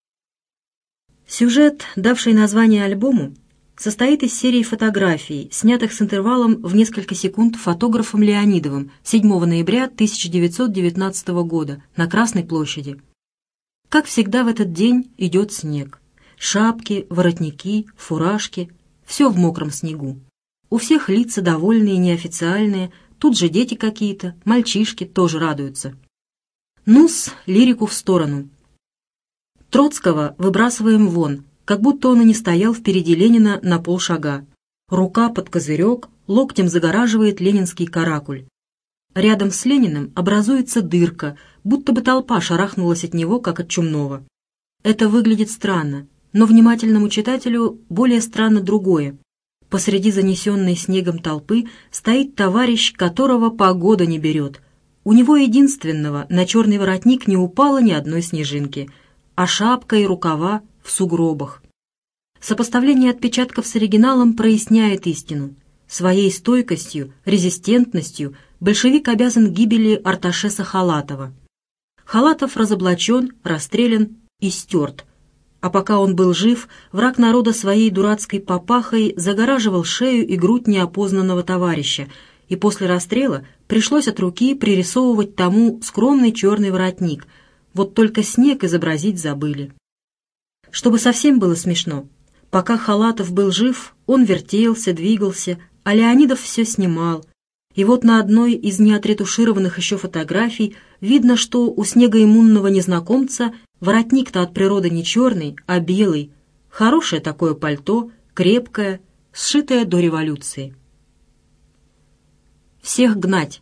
Сюжет, давший название альбому, состоит из серии фотографий, снятых с интервалом в несколько секунд фотографом Леонидовым 7 ноября 1919 года на Красной площади. Как всегда в этот день идет снег. Шапки, воротники, фуражки — все в мокром снегу. У всех лица довольные, неофициальные, тут же дети какие-то, мальчишки тоже радуются. Ну-с, лирику в сторону. Троцкого выбрасываем вон, как будто он и не стоял впереди Ленина на полшага. Рука под козырек, локтем загораживает ленинский каракуль. Рядом с Лениным образуется дырка, будто бы толпа шарахнулась от него, как от чумного. Это выглядит странно, но внимательному читателю более странно другое. Посреди занесенной снегом толпы стоит товарищ, которого погода не берет. У него единственного на черный воротник не упало ни одной снежинки, а шапка и рукава в сугробах. Сопоставление отпечатков с оригиналом проясняет истину. Своей стойкостью, резистентностью большевик обязан гибели Арташеса Халатова. Халатов разоблачен, расстрелян и стерт. А пока он был жив, враг народа своей дурацкой папахой загораживал шею и грудь неопознанного товарища, и после расстрела пришлось от руки пририсовывать тому скромный черный воротник, вот только снег изобразить забыли. Чтобы совсем было смешно, пока Халатов был жив, он вертелся, двигался, а Леонидов все снимал. И вот на одной из неотретушированных еще фотографий видно, что у снегоиммунного незнакомца воротник-то от природы не черный, а белый. Хорошее такое пальто, крепкое, сшитое до революции. Всех гнать.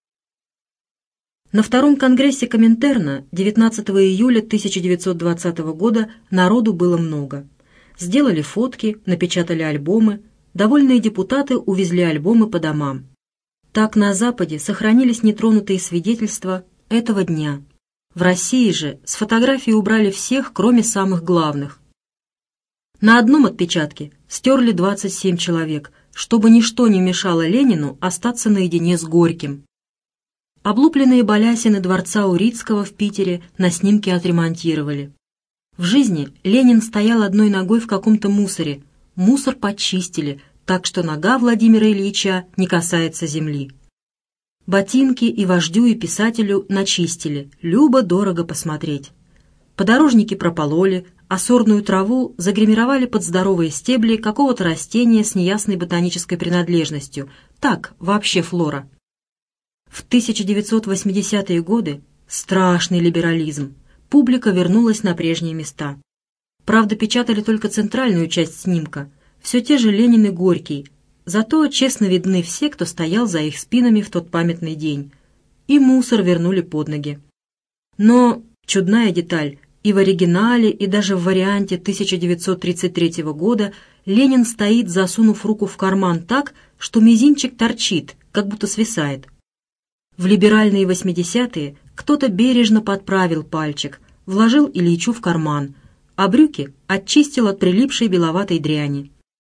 На втором конгрессе Коминтерна 19 июля 1920 года народу было много. Сделали фотки, напечатали альбомы, довольные депутаты увезли альбомы по домам. Так на Западе сохранились нетронутые свидетельства этого дня. В России же с фотографии убрали всех, кроме самых главных. На одном отпечатке стерли 27 человек, чтобы ничто не мешало Ленину остаться наедине с Горьким. Облупленные балясины дворца Урицкого в Питере на снимке отремонтировали. В жизни Ленин стоял одной ногой в каком-то мусоре. Мусор почистили, так что нога Владимира Ильича не касается земли. Ботинки и вождю, и писателю начистили, любо-дорого посмотреть. Подорожники пропололи, а сорную траву загримировали под здоровые стебли какого-то растения с неясной ботанической принадлежностью. Так, вообще флора. В 1980-е годы страшный либерализм. Публика вернулась на прежние места. Правда, печатали только центральную часть снимка. Все те же Ленин и Горький. Зато честно видны все, кто стоял за их спинами в тот памятный день. И мусор вернули под ноги. Но чудная деталь. И в оригинале, и даже в варианте 1933 года Ленин стоит, засунув руку в карман так, что мизинчик торчит, как будто свисает. В либеральные 80-е кто-то бережно подправил пальчик, вложил Ильичу в карман, а брюки очистил от прилипшей беловатой дряни.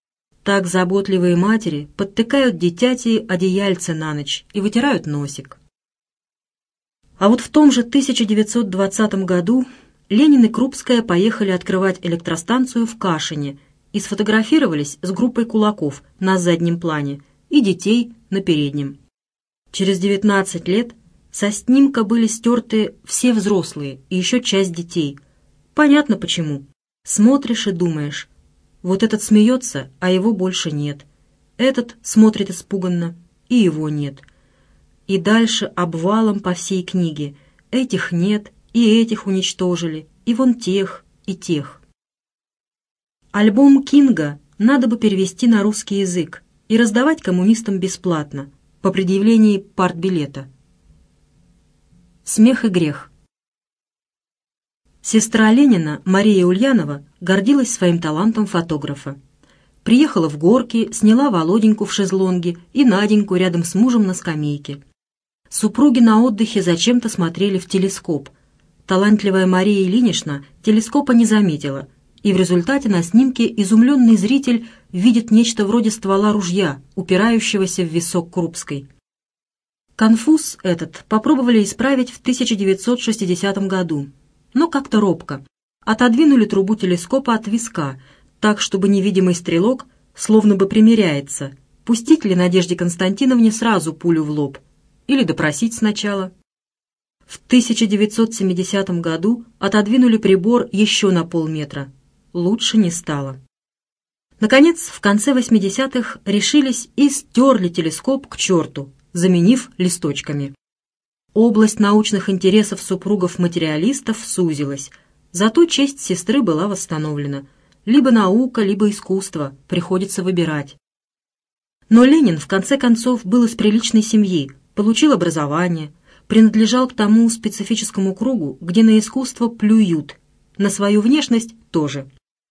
Так заботливые матери подтыкают дитяти одеяльце на ночь и вытирают носик. А вот в том же 1920 году Ленин и Крупская поехали открывать электростанцию в Кашине и сфотографировались с группой кулаков на заднем плане и детей на переднем. Через 19 лет со снимка были стерты все взрослые и еще часть детей. Понятно почему. Смотришь и думаешь, вот этот смеется, а его больше нет. Этот смотрит испуганно, и его нет. И дальше обвалом по всей книге. Этих нет, и этих уничтожили, и вон тех, и тех. Альбом Кинга надо бы перевести на русский язык и раздавать коммунистам бесплатно, по предъявлении партбилета. Смех и грех. Сестра Ленина, Мария Ульянова, гордилась своим талантом фотографа. Приехала в Горки, сняла Володеньку в шезлонге и Наденьку рядом с мужем на скамейке. Супруги на отдыхе зачем-то смотрели в телескоп. Талантливая Мария Ильинична телескопа не заметила, и в результате на снимке изумленный зритель видит нечто вроде ствола ружья, упирающегося в висок Крупской. Конфуз этот попробовали исправить в 1960 году, но как-то робко. Отодвинули трубу телескопа от виска, так, чтобы невидимый стрелок словно бы примеряется, пустить ли Надежде Константиновне сразу пулю в лоб или допросить сначала. В 1970 году отодвинули прибор еще на полметра. Лучше не стало. Наконец, в конце 80-х решились и стерли телескоп к черту, заменив листочками. Область научных интересов супругов-материалистов сузилась, зато честь сестры была восстановлена. Либо наука, либо искусство, приходится выбирать. Но Ленин, в конце концов, был из приличной семьи, получил образование, принадлежал к тому специфическому кругу, где на искусство плюют, на свою внешность тоже.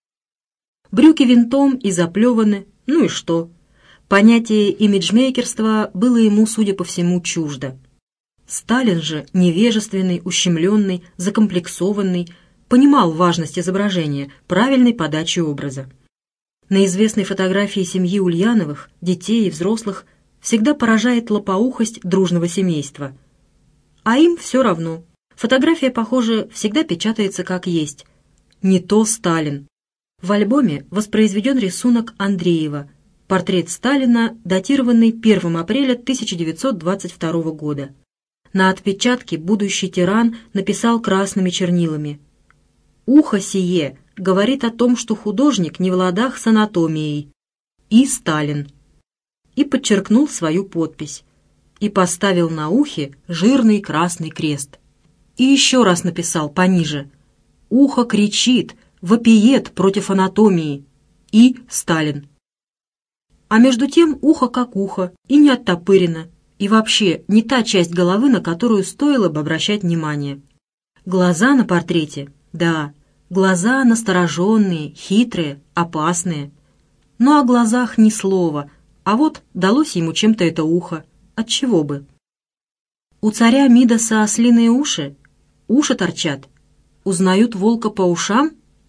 Брюки винтом и заплеваны, ну и что? Понятие имиджмейкерства было ему, судя по всему, чуждо. Сталин же, невежественный, ущемленный, закомплексованный, понимал важность изображения, правильной подачи образа. На известной фотографии семьи Ульяновых, детей и взрослых, всегда поражает лопоухость дружного семейства. А им все равно. Фотография, похоже, всегда печатается как есть. Не то Сталин. В альбоме воспроизведен рисунок Андреева, портрет Сталина, датированный 1 апреля 1922 года. На отпечатке будущий тиран написал красными чернилами: «Ухо сие говорит о том, что художник не в ладах с анатомией. И Сталин». И подчеркнул свою подпись. И поставил на ухе жирный красный крест. И еще раз написал пониже: «Ухо кричит, вопиет против анатомии. И Сталин». А между тем ухо как ухо, и не оттопырено, и вообще не та часть головы, на которую стоило бы обращать внимание. Глаза на портрете, да, глаза настороженные, хитрые, опасные. Но о глазах ни слова, а вот далось ему чем-то это ухо. Отчего бы? У царя Мидаса ослиные уши? Уши торчат. Узнают волка по ушам?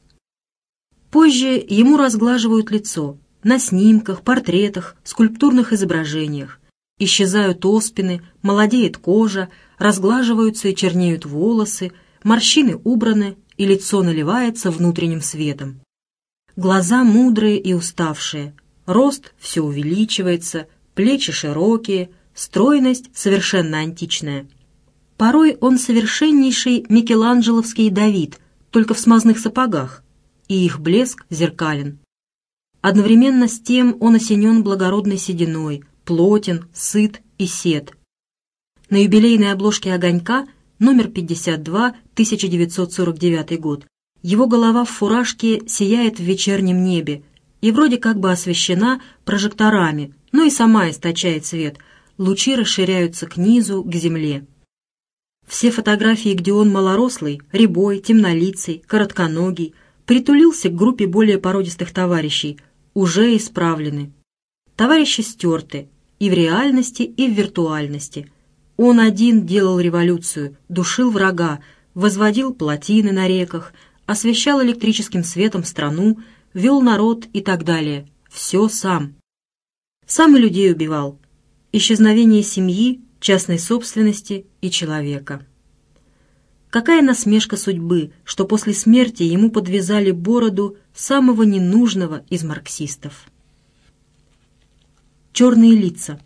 Позже ему разглаживают лицо. На снимках, портретах, скульптурных изображениях. Исчезают оспины, молодеет кожа, разглаживаются и чернеют волосы, морщины убраны, и лицо наливается внутренним светом. Глаза мудрые и уставшие, рост все увеличивается, плечи широкие, стройность совершенно античная. Порой он совершеннейший микеланджеловский Давид, только в смазных сапогах, и их блеск зеркален. Одновременно с тем он осенен благородной сединой, плотен, сыт и сед. На юбилейной обложке «Огонька» номер 52, 1949 год, его голова в фуражке сияет в вечернем небе и вроде как бы освещена прожекторами, но и сама источает свет, лучи расширяются к низу, к земле. Все фотографии, где он малорослый, рябой, темнолицый, коротконогий, притулился к группе более породистых товарищей, уже исправлены. Товарищи стерты и в реальности, и в виртуальности. Он один делал революцию, душил врага, возводил плотины на реках, освещал электрическим светом страну, вел народ и так далее. Все сам. Сам и людей убивал. Исчезновение семьи, частной собственности и человека. Какая насмешка судьбы, что после смерти ему подвязали бороду самого ненужного из марксистов. Черные лица.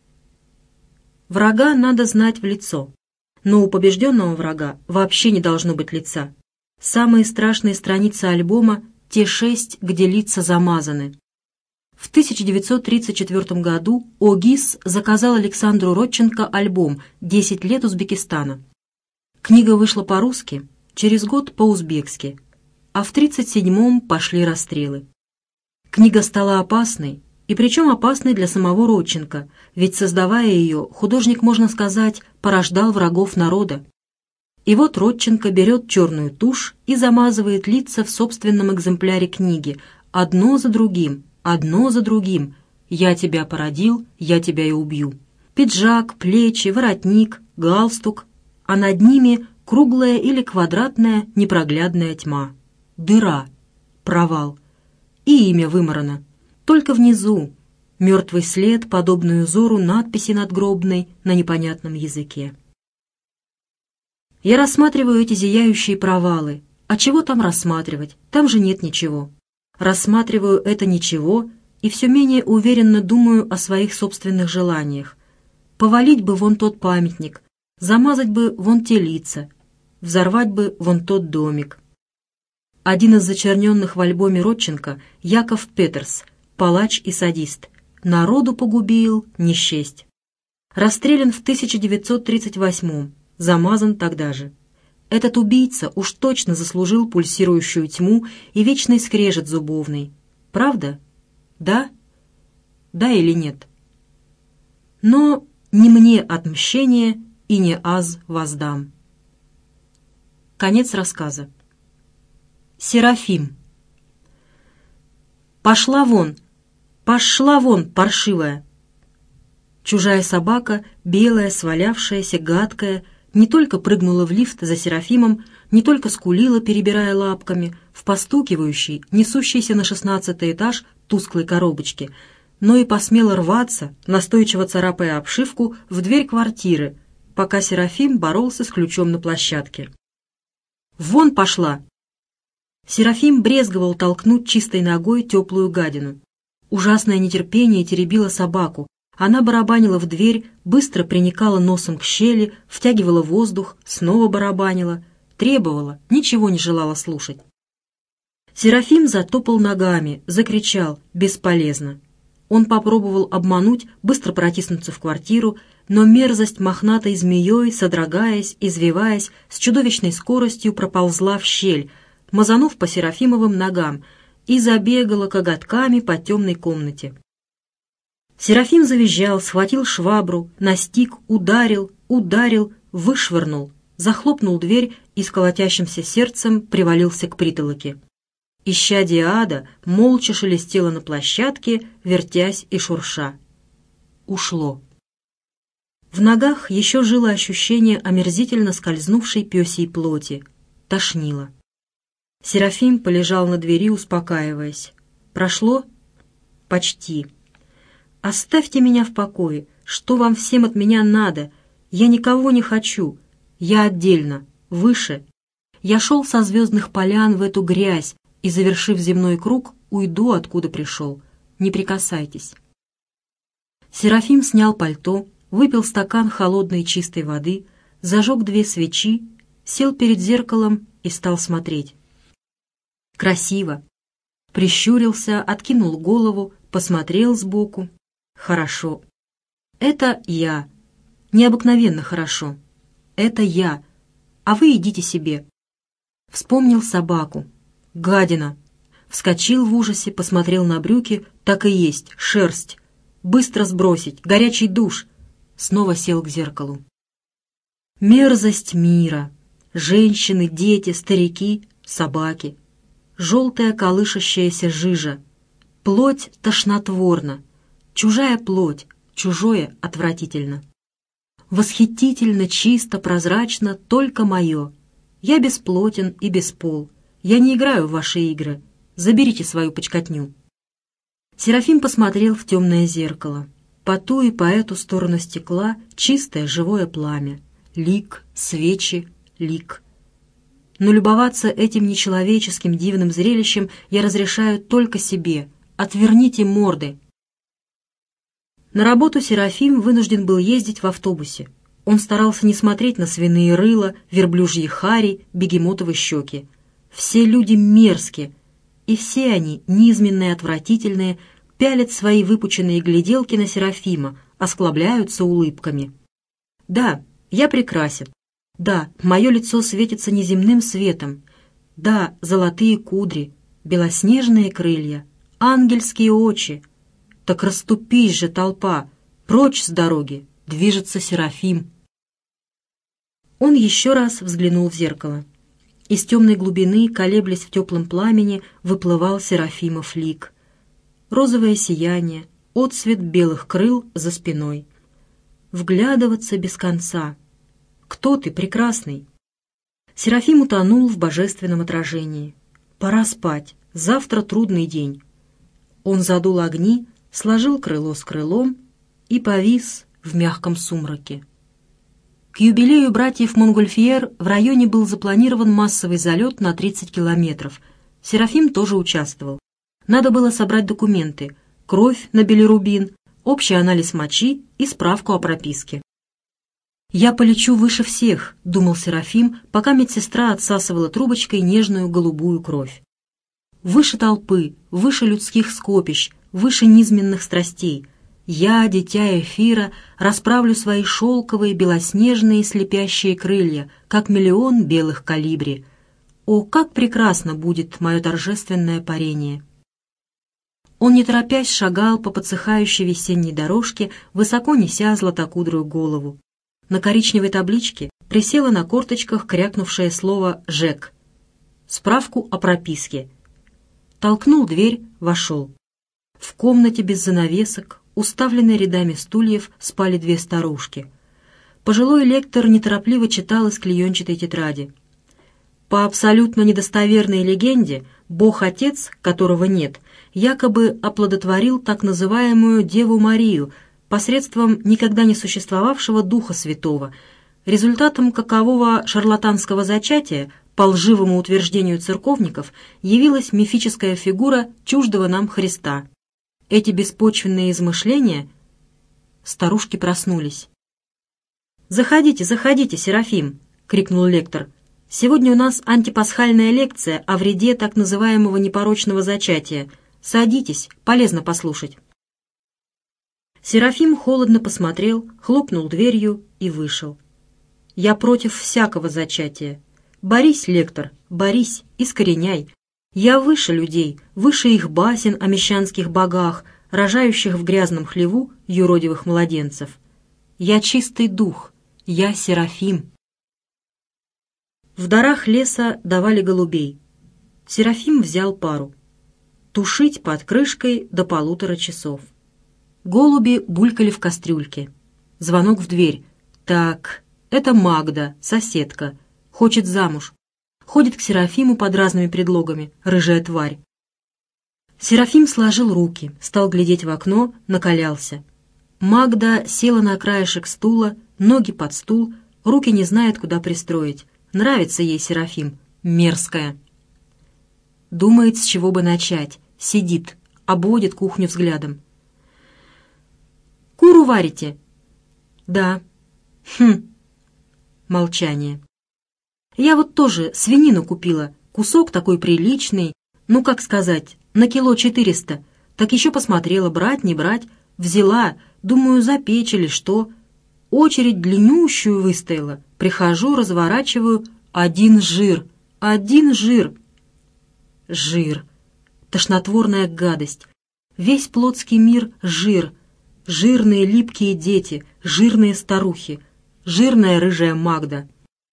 Врага надо знать в лицо, но у побежденного врага вообще не должно быть лица. Самые страшные страницы альбома — те 6, где лица замазаны. В 1934 году ОГИС заказал Александру Родченко альбом «10 лет Узбекистана». Книга вышла по-русски, через год по-узбекски, а в 1937-м пошли расстрелы. Книга стала опасной, и причем опасной для самого Родченко, ведь, создавая ее, художник, можно сказать, порождал врагов народа. И вот Родченко берет черную тушь и замазывает лица в собственном экземпляре книги, одно за другим, одно за другим. «Я тебя породил, я тебя и убью». Пиджак, плечи, воротник, галстук, а над ними круглая или квадратная непроглядная тьма. Дыра, провал. И имя вымарано. Только внизу мертвый след, подобный узору надписи надгробной на непонятном языке. Я рассматриваю эти зияющие провалы. А чего там рассматривать? Там же нет ничего. Рассматриваю это ничего и все менее уверенно думаю о своих собственных желаниях. Повалить бы вон тот памятник, замазать бы вон те лица, взорвать бы вон тот домик. Один из зачерненных в альбоме Родченко — Яков Петерс, палач и садист. Народу погубил, не счесть. Расстрелян в 1938-м, замазан тогда же. Этот убийца уж точно заслужил пульсирующую тьму и вечный скрежет зубовный. Правда? Да? Да или нет? Но не мне отмщение и не аз воздам. Конец рассказа. Серафим. «Пошла вон! Пошла вон, паршивая!» Чужая собака, белая, свалявшаяся, гадкая, не только прыгнула в лифт за Серафимом, не только скулила, перебирая лапками, в постукивающей, несущейся на 16-й этаж тусклой коробочке, но и посмела рваться, настойчиво царапая обшивку, в дверь квартиры, пока Серафим боролся с ключом на площадке. «Вон пошла!» Серафим брезговал толкнуть чистой ногой теплую гадину. Ужасное нетерпение теребило собаку. Она барабанила в дверь, быстро приникала носом к щели, втягивала воздух, снова барабанила, требовала, ничего не желала слушать. Серафим затопал ногами, закричал: «Бесполезно!» Он попробовал обмануть, быстро протиснуться в квартиру, но мерзость мохнатой змеей, содрогаясь, извиваясь, с чудовищной скоростью проползла в щель, мазанув по Серафимовым ногам, и забегала коготками по темной комнате. Серафим завизжал, схватил швабру, настиг, ударил, вышвырнул, захлопнул дверь и с колотящимся сердцем привалился к притолоке. Исчадие ада молча шелестело на площадке, вертясь и шурша. Ушло. В ногах еще жило ощущение омерзительно скользнувшей пёсьей плоти. Тошнило. Серафим полежал на двери, успокаиваясь. Прошло? Почти. «Оставьте меня в покое. Что вам всем от меня надо? Я никого не хочу. Я отдельно, выше. Я шел со звездных полян в эту грязь и, завершив земной круг, уйду, откуда пришел. Не прикасайтесь». Серафим снял пальто, выпил стакан холодной чистой воды, зажег 2 свечи, сел перед зеркалом и стал смотреть. Красиво. Прищурился, откинул голову, посмотрел сбоку. Хорошо. Это я. Необыкновенно хорошо. Это я. А вы идите себе. Вспомнил собаку. Гадина. Вскочил в ужасе, посмотрел на брюки. Так и есть, шерсть. Быстро сбросить, горячий душ. Снова сел к зеркалу. Мерзость мира. Женщины, дети, старики, собаки. Желтая колышащаяся жижа. Плоть тошнотворна. Чужая плоть, чужое отвратительно. Восхитительно, чисто, прозрачно, только мое. Я бесплотен и беспол. Я не играю в ваши игры. Заберите свою почкотню. Серафим посмотрел в темное зеркало. По ту и по эту сторону стекла чистое живое пламя. Лик, свечи, лик. Но любоваться этим нечеловеческим дивным зрелищем я разрешаю только себе. Отверните морды. На работу Серафим вынужден был ездить в автобусе. Он старался не смотреть на свиные рыла, верблюжьи хари, бегемотовы щеки. Все люди мерзкие, и все они, низменные, отвратительные, пялят свои выпученные гляделки на Серафима, осклабляются улыбками. Да, я прекрасен. Да, мое лицо светится неземным светом. Да, золотые кудри, белоснежные крылья, ангельские очи. Так расступись же, толпа, прочь с дороги, движется Серафим. Он еще раз взглянул в зеркало. Из темной глубины, колеблясь в теплом пламени, выплывал Серафимов лик. Розовое сияние, отсвет белых крыл за спиной. Вглядываться без конца. Кто ты, прекрасный? Серафим утонул в божественном отражении. Пора спать, завтра трудный день. Он задул огни, сложил крыло с крылом и повис в мягком сумраке. К юбилею братьев Монгольфьер в районе был запланирован массовый залет на 30 километров. Серафим тоже участвовал. Надо было собрать документы: кровь на билирубин, общий анализ мочи и справку о прописке. «Я полечу выше всех», — думал Серафим, пока медсестра отсасывала трубочкой нежную голубую кровь. «Выше толпы, выше людских скопищ, выше низменных страстей. Я, дитя эфира, расправлю свои шелковые, белоснежные, слепящие крылья, как миллион белых колибри. О, как прекрасно будет мое торжественное парение!» Он, не торопясь, шагал по подсыхающей весенней дорожке, высоко неся златокудрую голову. На коричневой табличке присело на корточках крякнувшее слово «ЖЭК». Справку о прописке. Толкнул дверь, вошел. В комнате без занавесок, уставленной рядами стульев, спали две старушки. Пожилой лектор неторопливо читал из клеенчатой тетради. По абсолютно недостоверной легенде, Бог-Отец, которого нет, якобы оплодотворил так называемую Деву Марию посредством никогда не существовавшего Духа Святого, результатом какового шарлатанского зачатия, по лживому утверждению церковников, явилась мифическая фигура чуждого нам Христа. Эти беспочвенные измышления... Старушки проснулись. «Заходите, заходите, Серафим!» — крикнул лектор. «Сегодня у нас антипасхальная лекция о вреде так называемого непорочного зачатия. Садитесь, полезно послушать». Серафим холодно посмотрел, хлопнул дверью и вышел. «Я против всякого зачатия. Борись, лектор, борись, искореняй. Я выше людей, выше их басен о мещанских богах, рожающих в грязном хлеву юродивых младенцев. Я чистый дух, я Серафим». В дарах леса давали голубей. Серафим взял пару. Тушить под крышкой до 1,5 часов. Голуби булькали в кастрюльке. Звонок в дверь. Так, это Магда, соседка. Хочет замуж. Ходит к Серафиму под разными предлогами, рыжая тварь. Серафим сложил руки, стал глядеть в окно, накалялся. Магда села на краешек стула, ноги под стул, руки не знает, куда пристроить. Нравится ей Серафим, мерзкая. Думает, с чего бы начать. Сидит, обводит кухню взглядом. «Куру варите?» «Да». «Хм». Молчание. «Я вот тоже свинину купила, кусок такой приличный, ну, как сказать, на 400 кило. Так еще посмотрела, брать, не брать. Взяла, думаю, запечь или что. Очередь длиннющую выстояла. Прихожу, разворачиваю. Один жир. Жир. Тошнотворная гадость. Весь плотский мир — жир. Жирные липкие дети, жирные старухи. Жирная рыжая Магда.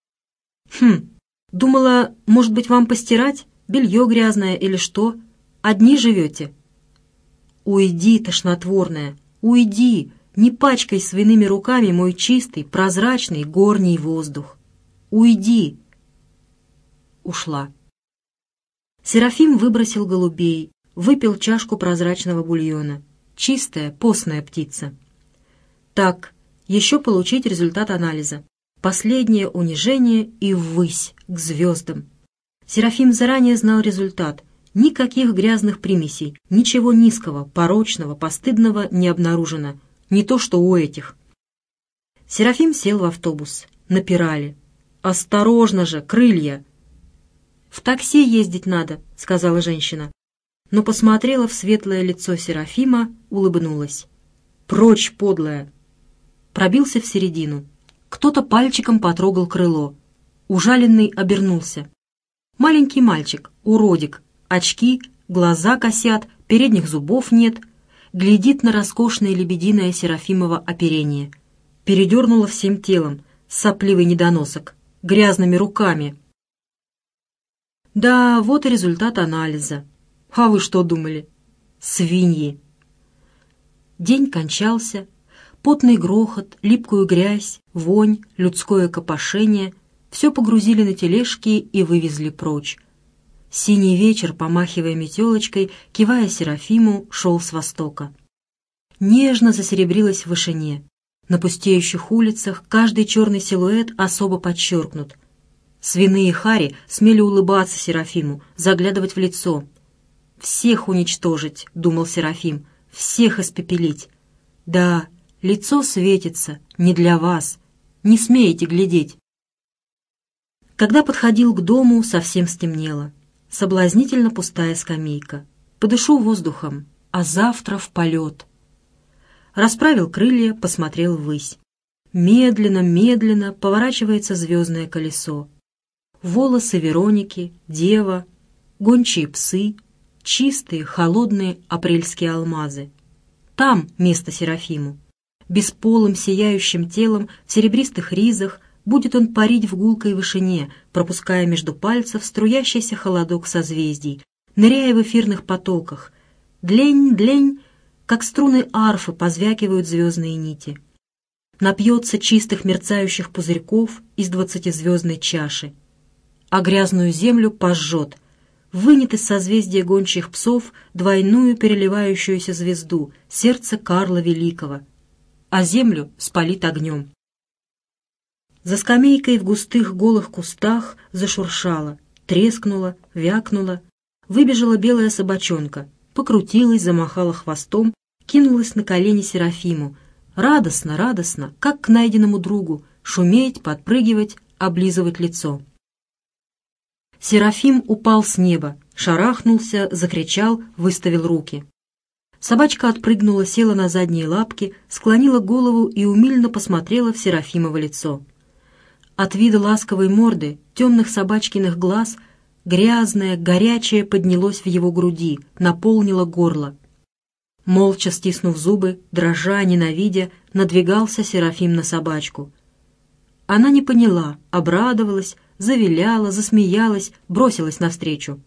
Думала, может быть, вам постирать? Белье грязное или что? Одни живете? Уйди, тошнотворная, уйди. Не пачкай свиными руками мой чистый, прозрачный горний воздух. Уйди. Ушла. Серафим выбросил голубей, выпил чашку прозрачного бульона. Чистая, постная птица. Так, еще получить результат анализа. Последнее унижение и ввысь, к звездам. Серафим заранее знал результат. Никаких грязных примесей, ничего низкого, порочного, постыдного не обнаружено. Не то, что у этих. Серафим сел в автобус. Напирали. «Осторожно же, крылья!» «В такси ездить надо», — сказала женщина. Но посмотрела в светлое лицо Серафима, улыбнулась. «Прочь, подлая!» Пробился в середину. Кто-то пальчиком потрогал крыло. Ужаленный обернулся. Маленький мальчик, уродик, очки, глаза косят, передних зубов нет, глядит на роскошное лебединое Серафимово оперение. Передернуло всем телом, сопливый недоносок, грязными руками. Да, вот и результат анализа. А вы что думали? Свиньи. День кончался. Потный грохот, липкую грязь, вонь, людское копошение — все погрузили на тележки и вывезли прочь. Синий вечер, помахивая метелочкой, кивая Серафиму, шел с востока. Нежно засеребрилось в вышине. На пустеющих улицах каждый черный силуэт особо подчеркнут. Свиные хари смели улыбаться Серафиму, заглядывать в лицо. «Всех уничтожить», — думал Серафим, — «всех испепелить». Да, лицо светится, не для вас, не смеете глядеть. Когда подходил к дому, совсем стемнело. Соблазнительно пустая скамейка. Подышу воздухом, а завтра в полет. Расправил крылья, посмотрел ввысь. Медленно, медленно поворачивается звездное колесо. Волосы Вероники, дева, гончие псы, чистые, холодные апрельские алмазы. Там место Серафиму. Бесполым, сияющим телом, в серебристых ризах будет он парить в гулкой вышине, пропуская между пальцев струящийся холодок созвездий, ныряя в эфирных потоках. Длень, длень, как струны арфы позвякивают звездные нити. Напьется чистых мерцающих пузырьков из 20-звездной чаши, а грязную землю пожжет, вынет из созвездия гончих псов двойную переливающуюся звезду, сердце Карла Великого, а землю спалит огнем. За скамейкой в густых голых кустах зашуршало, трескнуло, вякнуло, выбежала белая собачонка, покрутилась, замахала хвостом, кинулась на колени Серафиму, радостно, радостно, как к найденному другу, шуметь, подпрыгивать, облизывать лицо. Серафим упал с неба, шарахнулся, закричал, выставил руки. Собачка отпрыгнула, села на задние лапки, склонила голову и умильно посмотрела в Серафимово лицо. От вида ласковой морды, темных собачкиных глаз, грязное, горячее поднялось в его груди, наполнило горло. Молча стиснув зубы, дрожа, ненавидя, надвигался Серафим на собачку. Она не поняла, обрадовалась, завиляла, засмеялась, бросилась навстречу.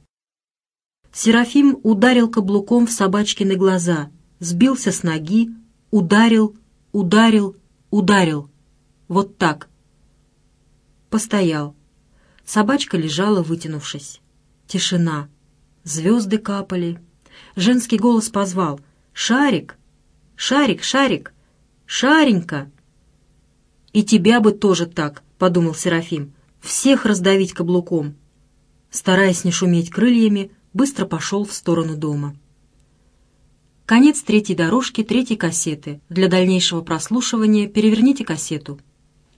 Серафим ударил каблуком в собачкины глаза, сбился с ноги, ударил, ударил, ударил. Вот так. Постоял. Собачка лежала, вытянувшись. Тишина. Звезды капали. Женский голос позвал: «Шарик! Шарик! Шарик! Шаренька!» «И тебя бы тоже так», — подумал Серафим, — «всех раздавить каблуком». Стараясь не шуметь крыльями, быстро пошел в сторону дома. Конец третьей дорожки третьей кассеты. Для дальнейшего прослушивания переверните кассету.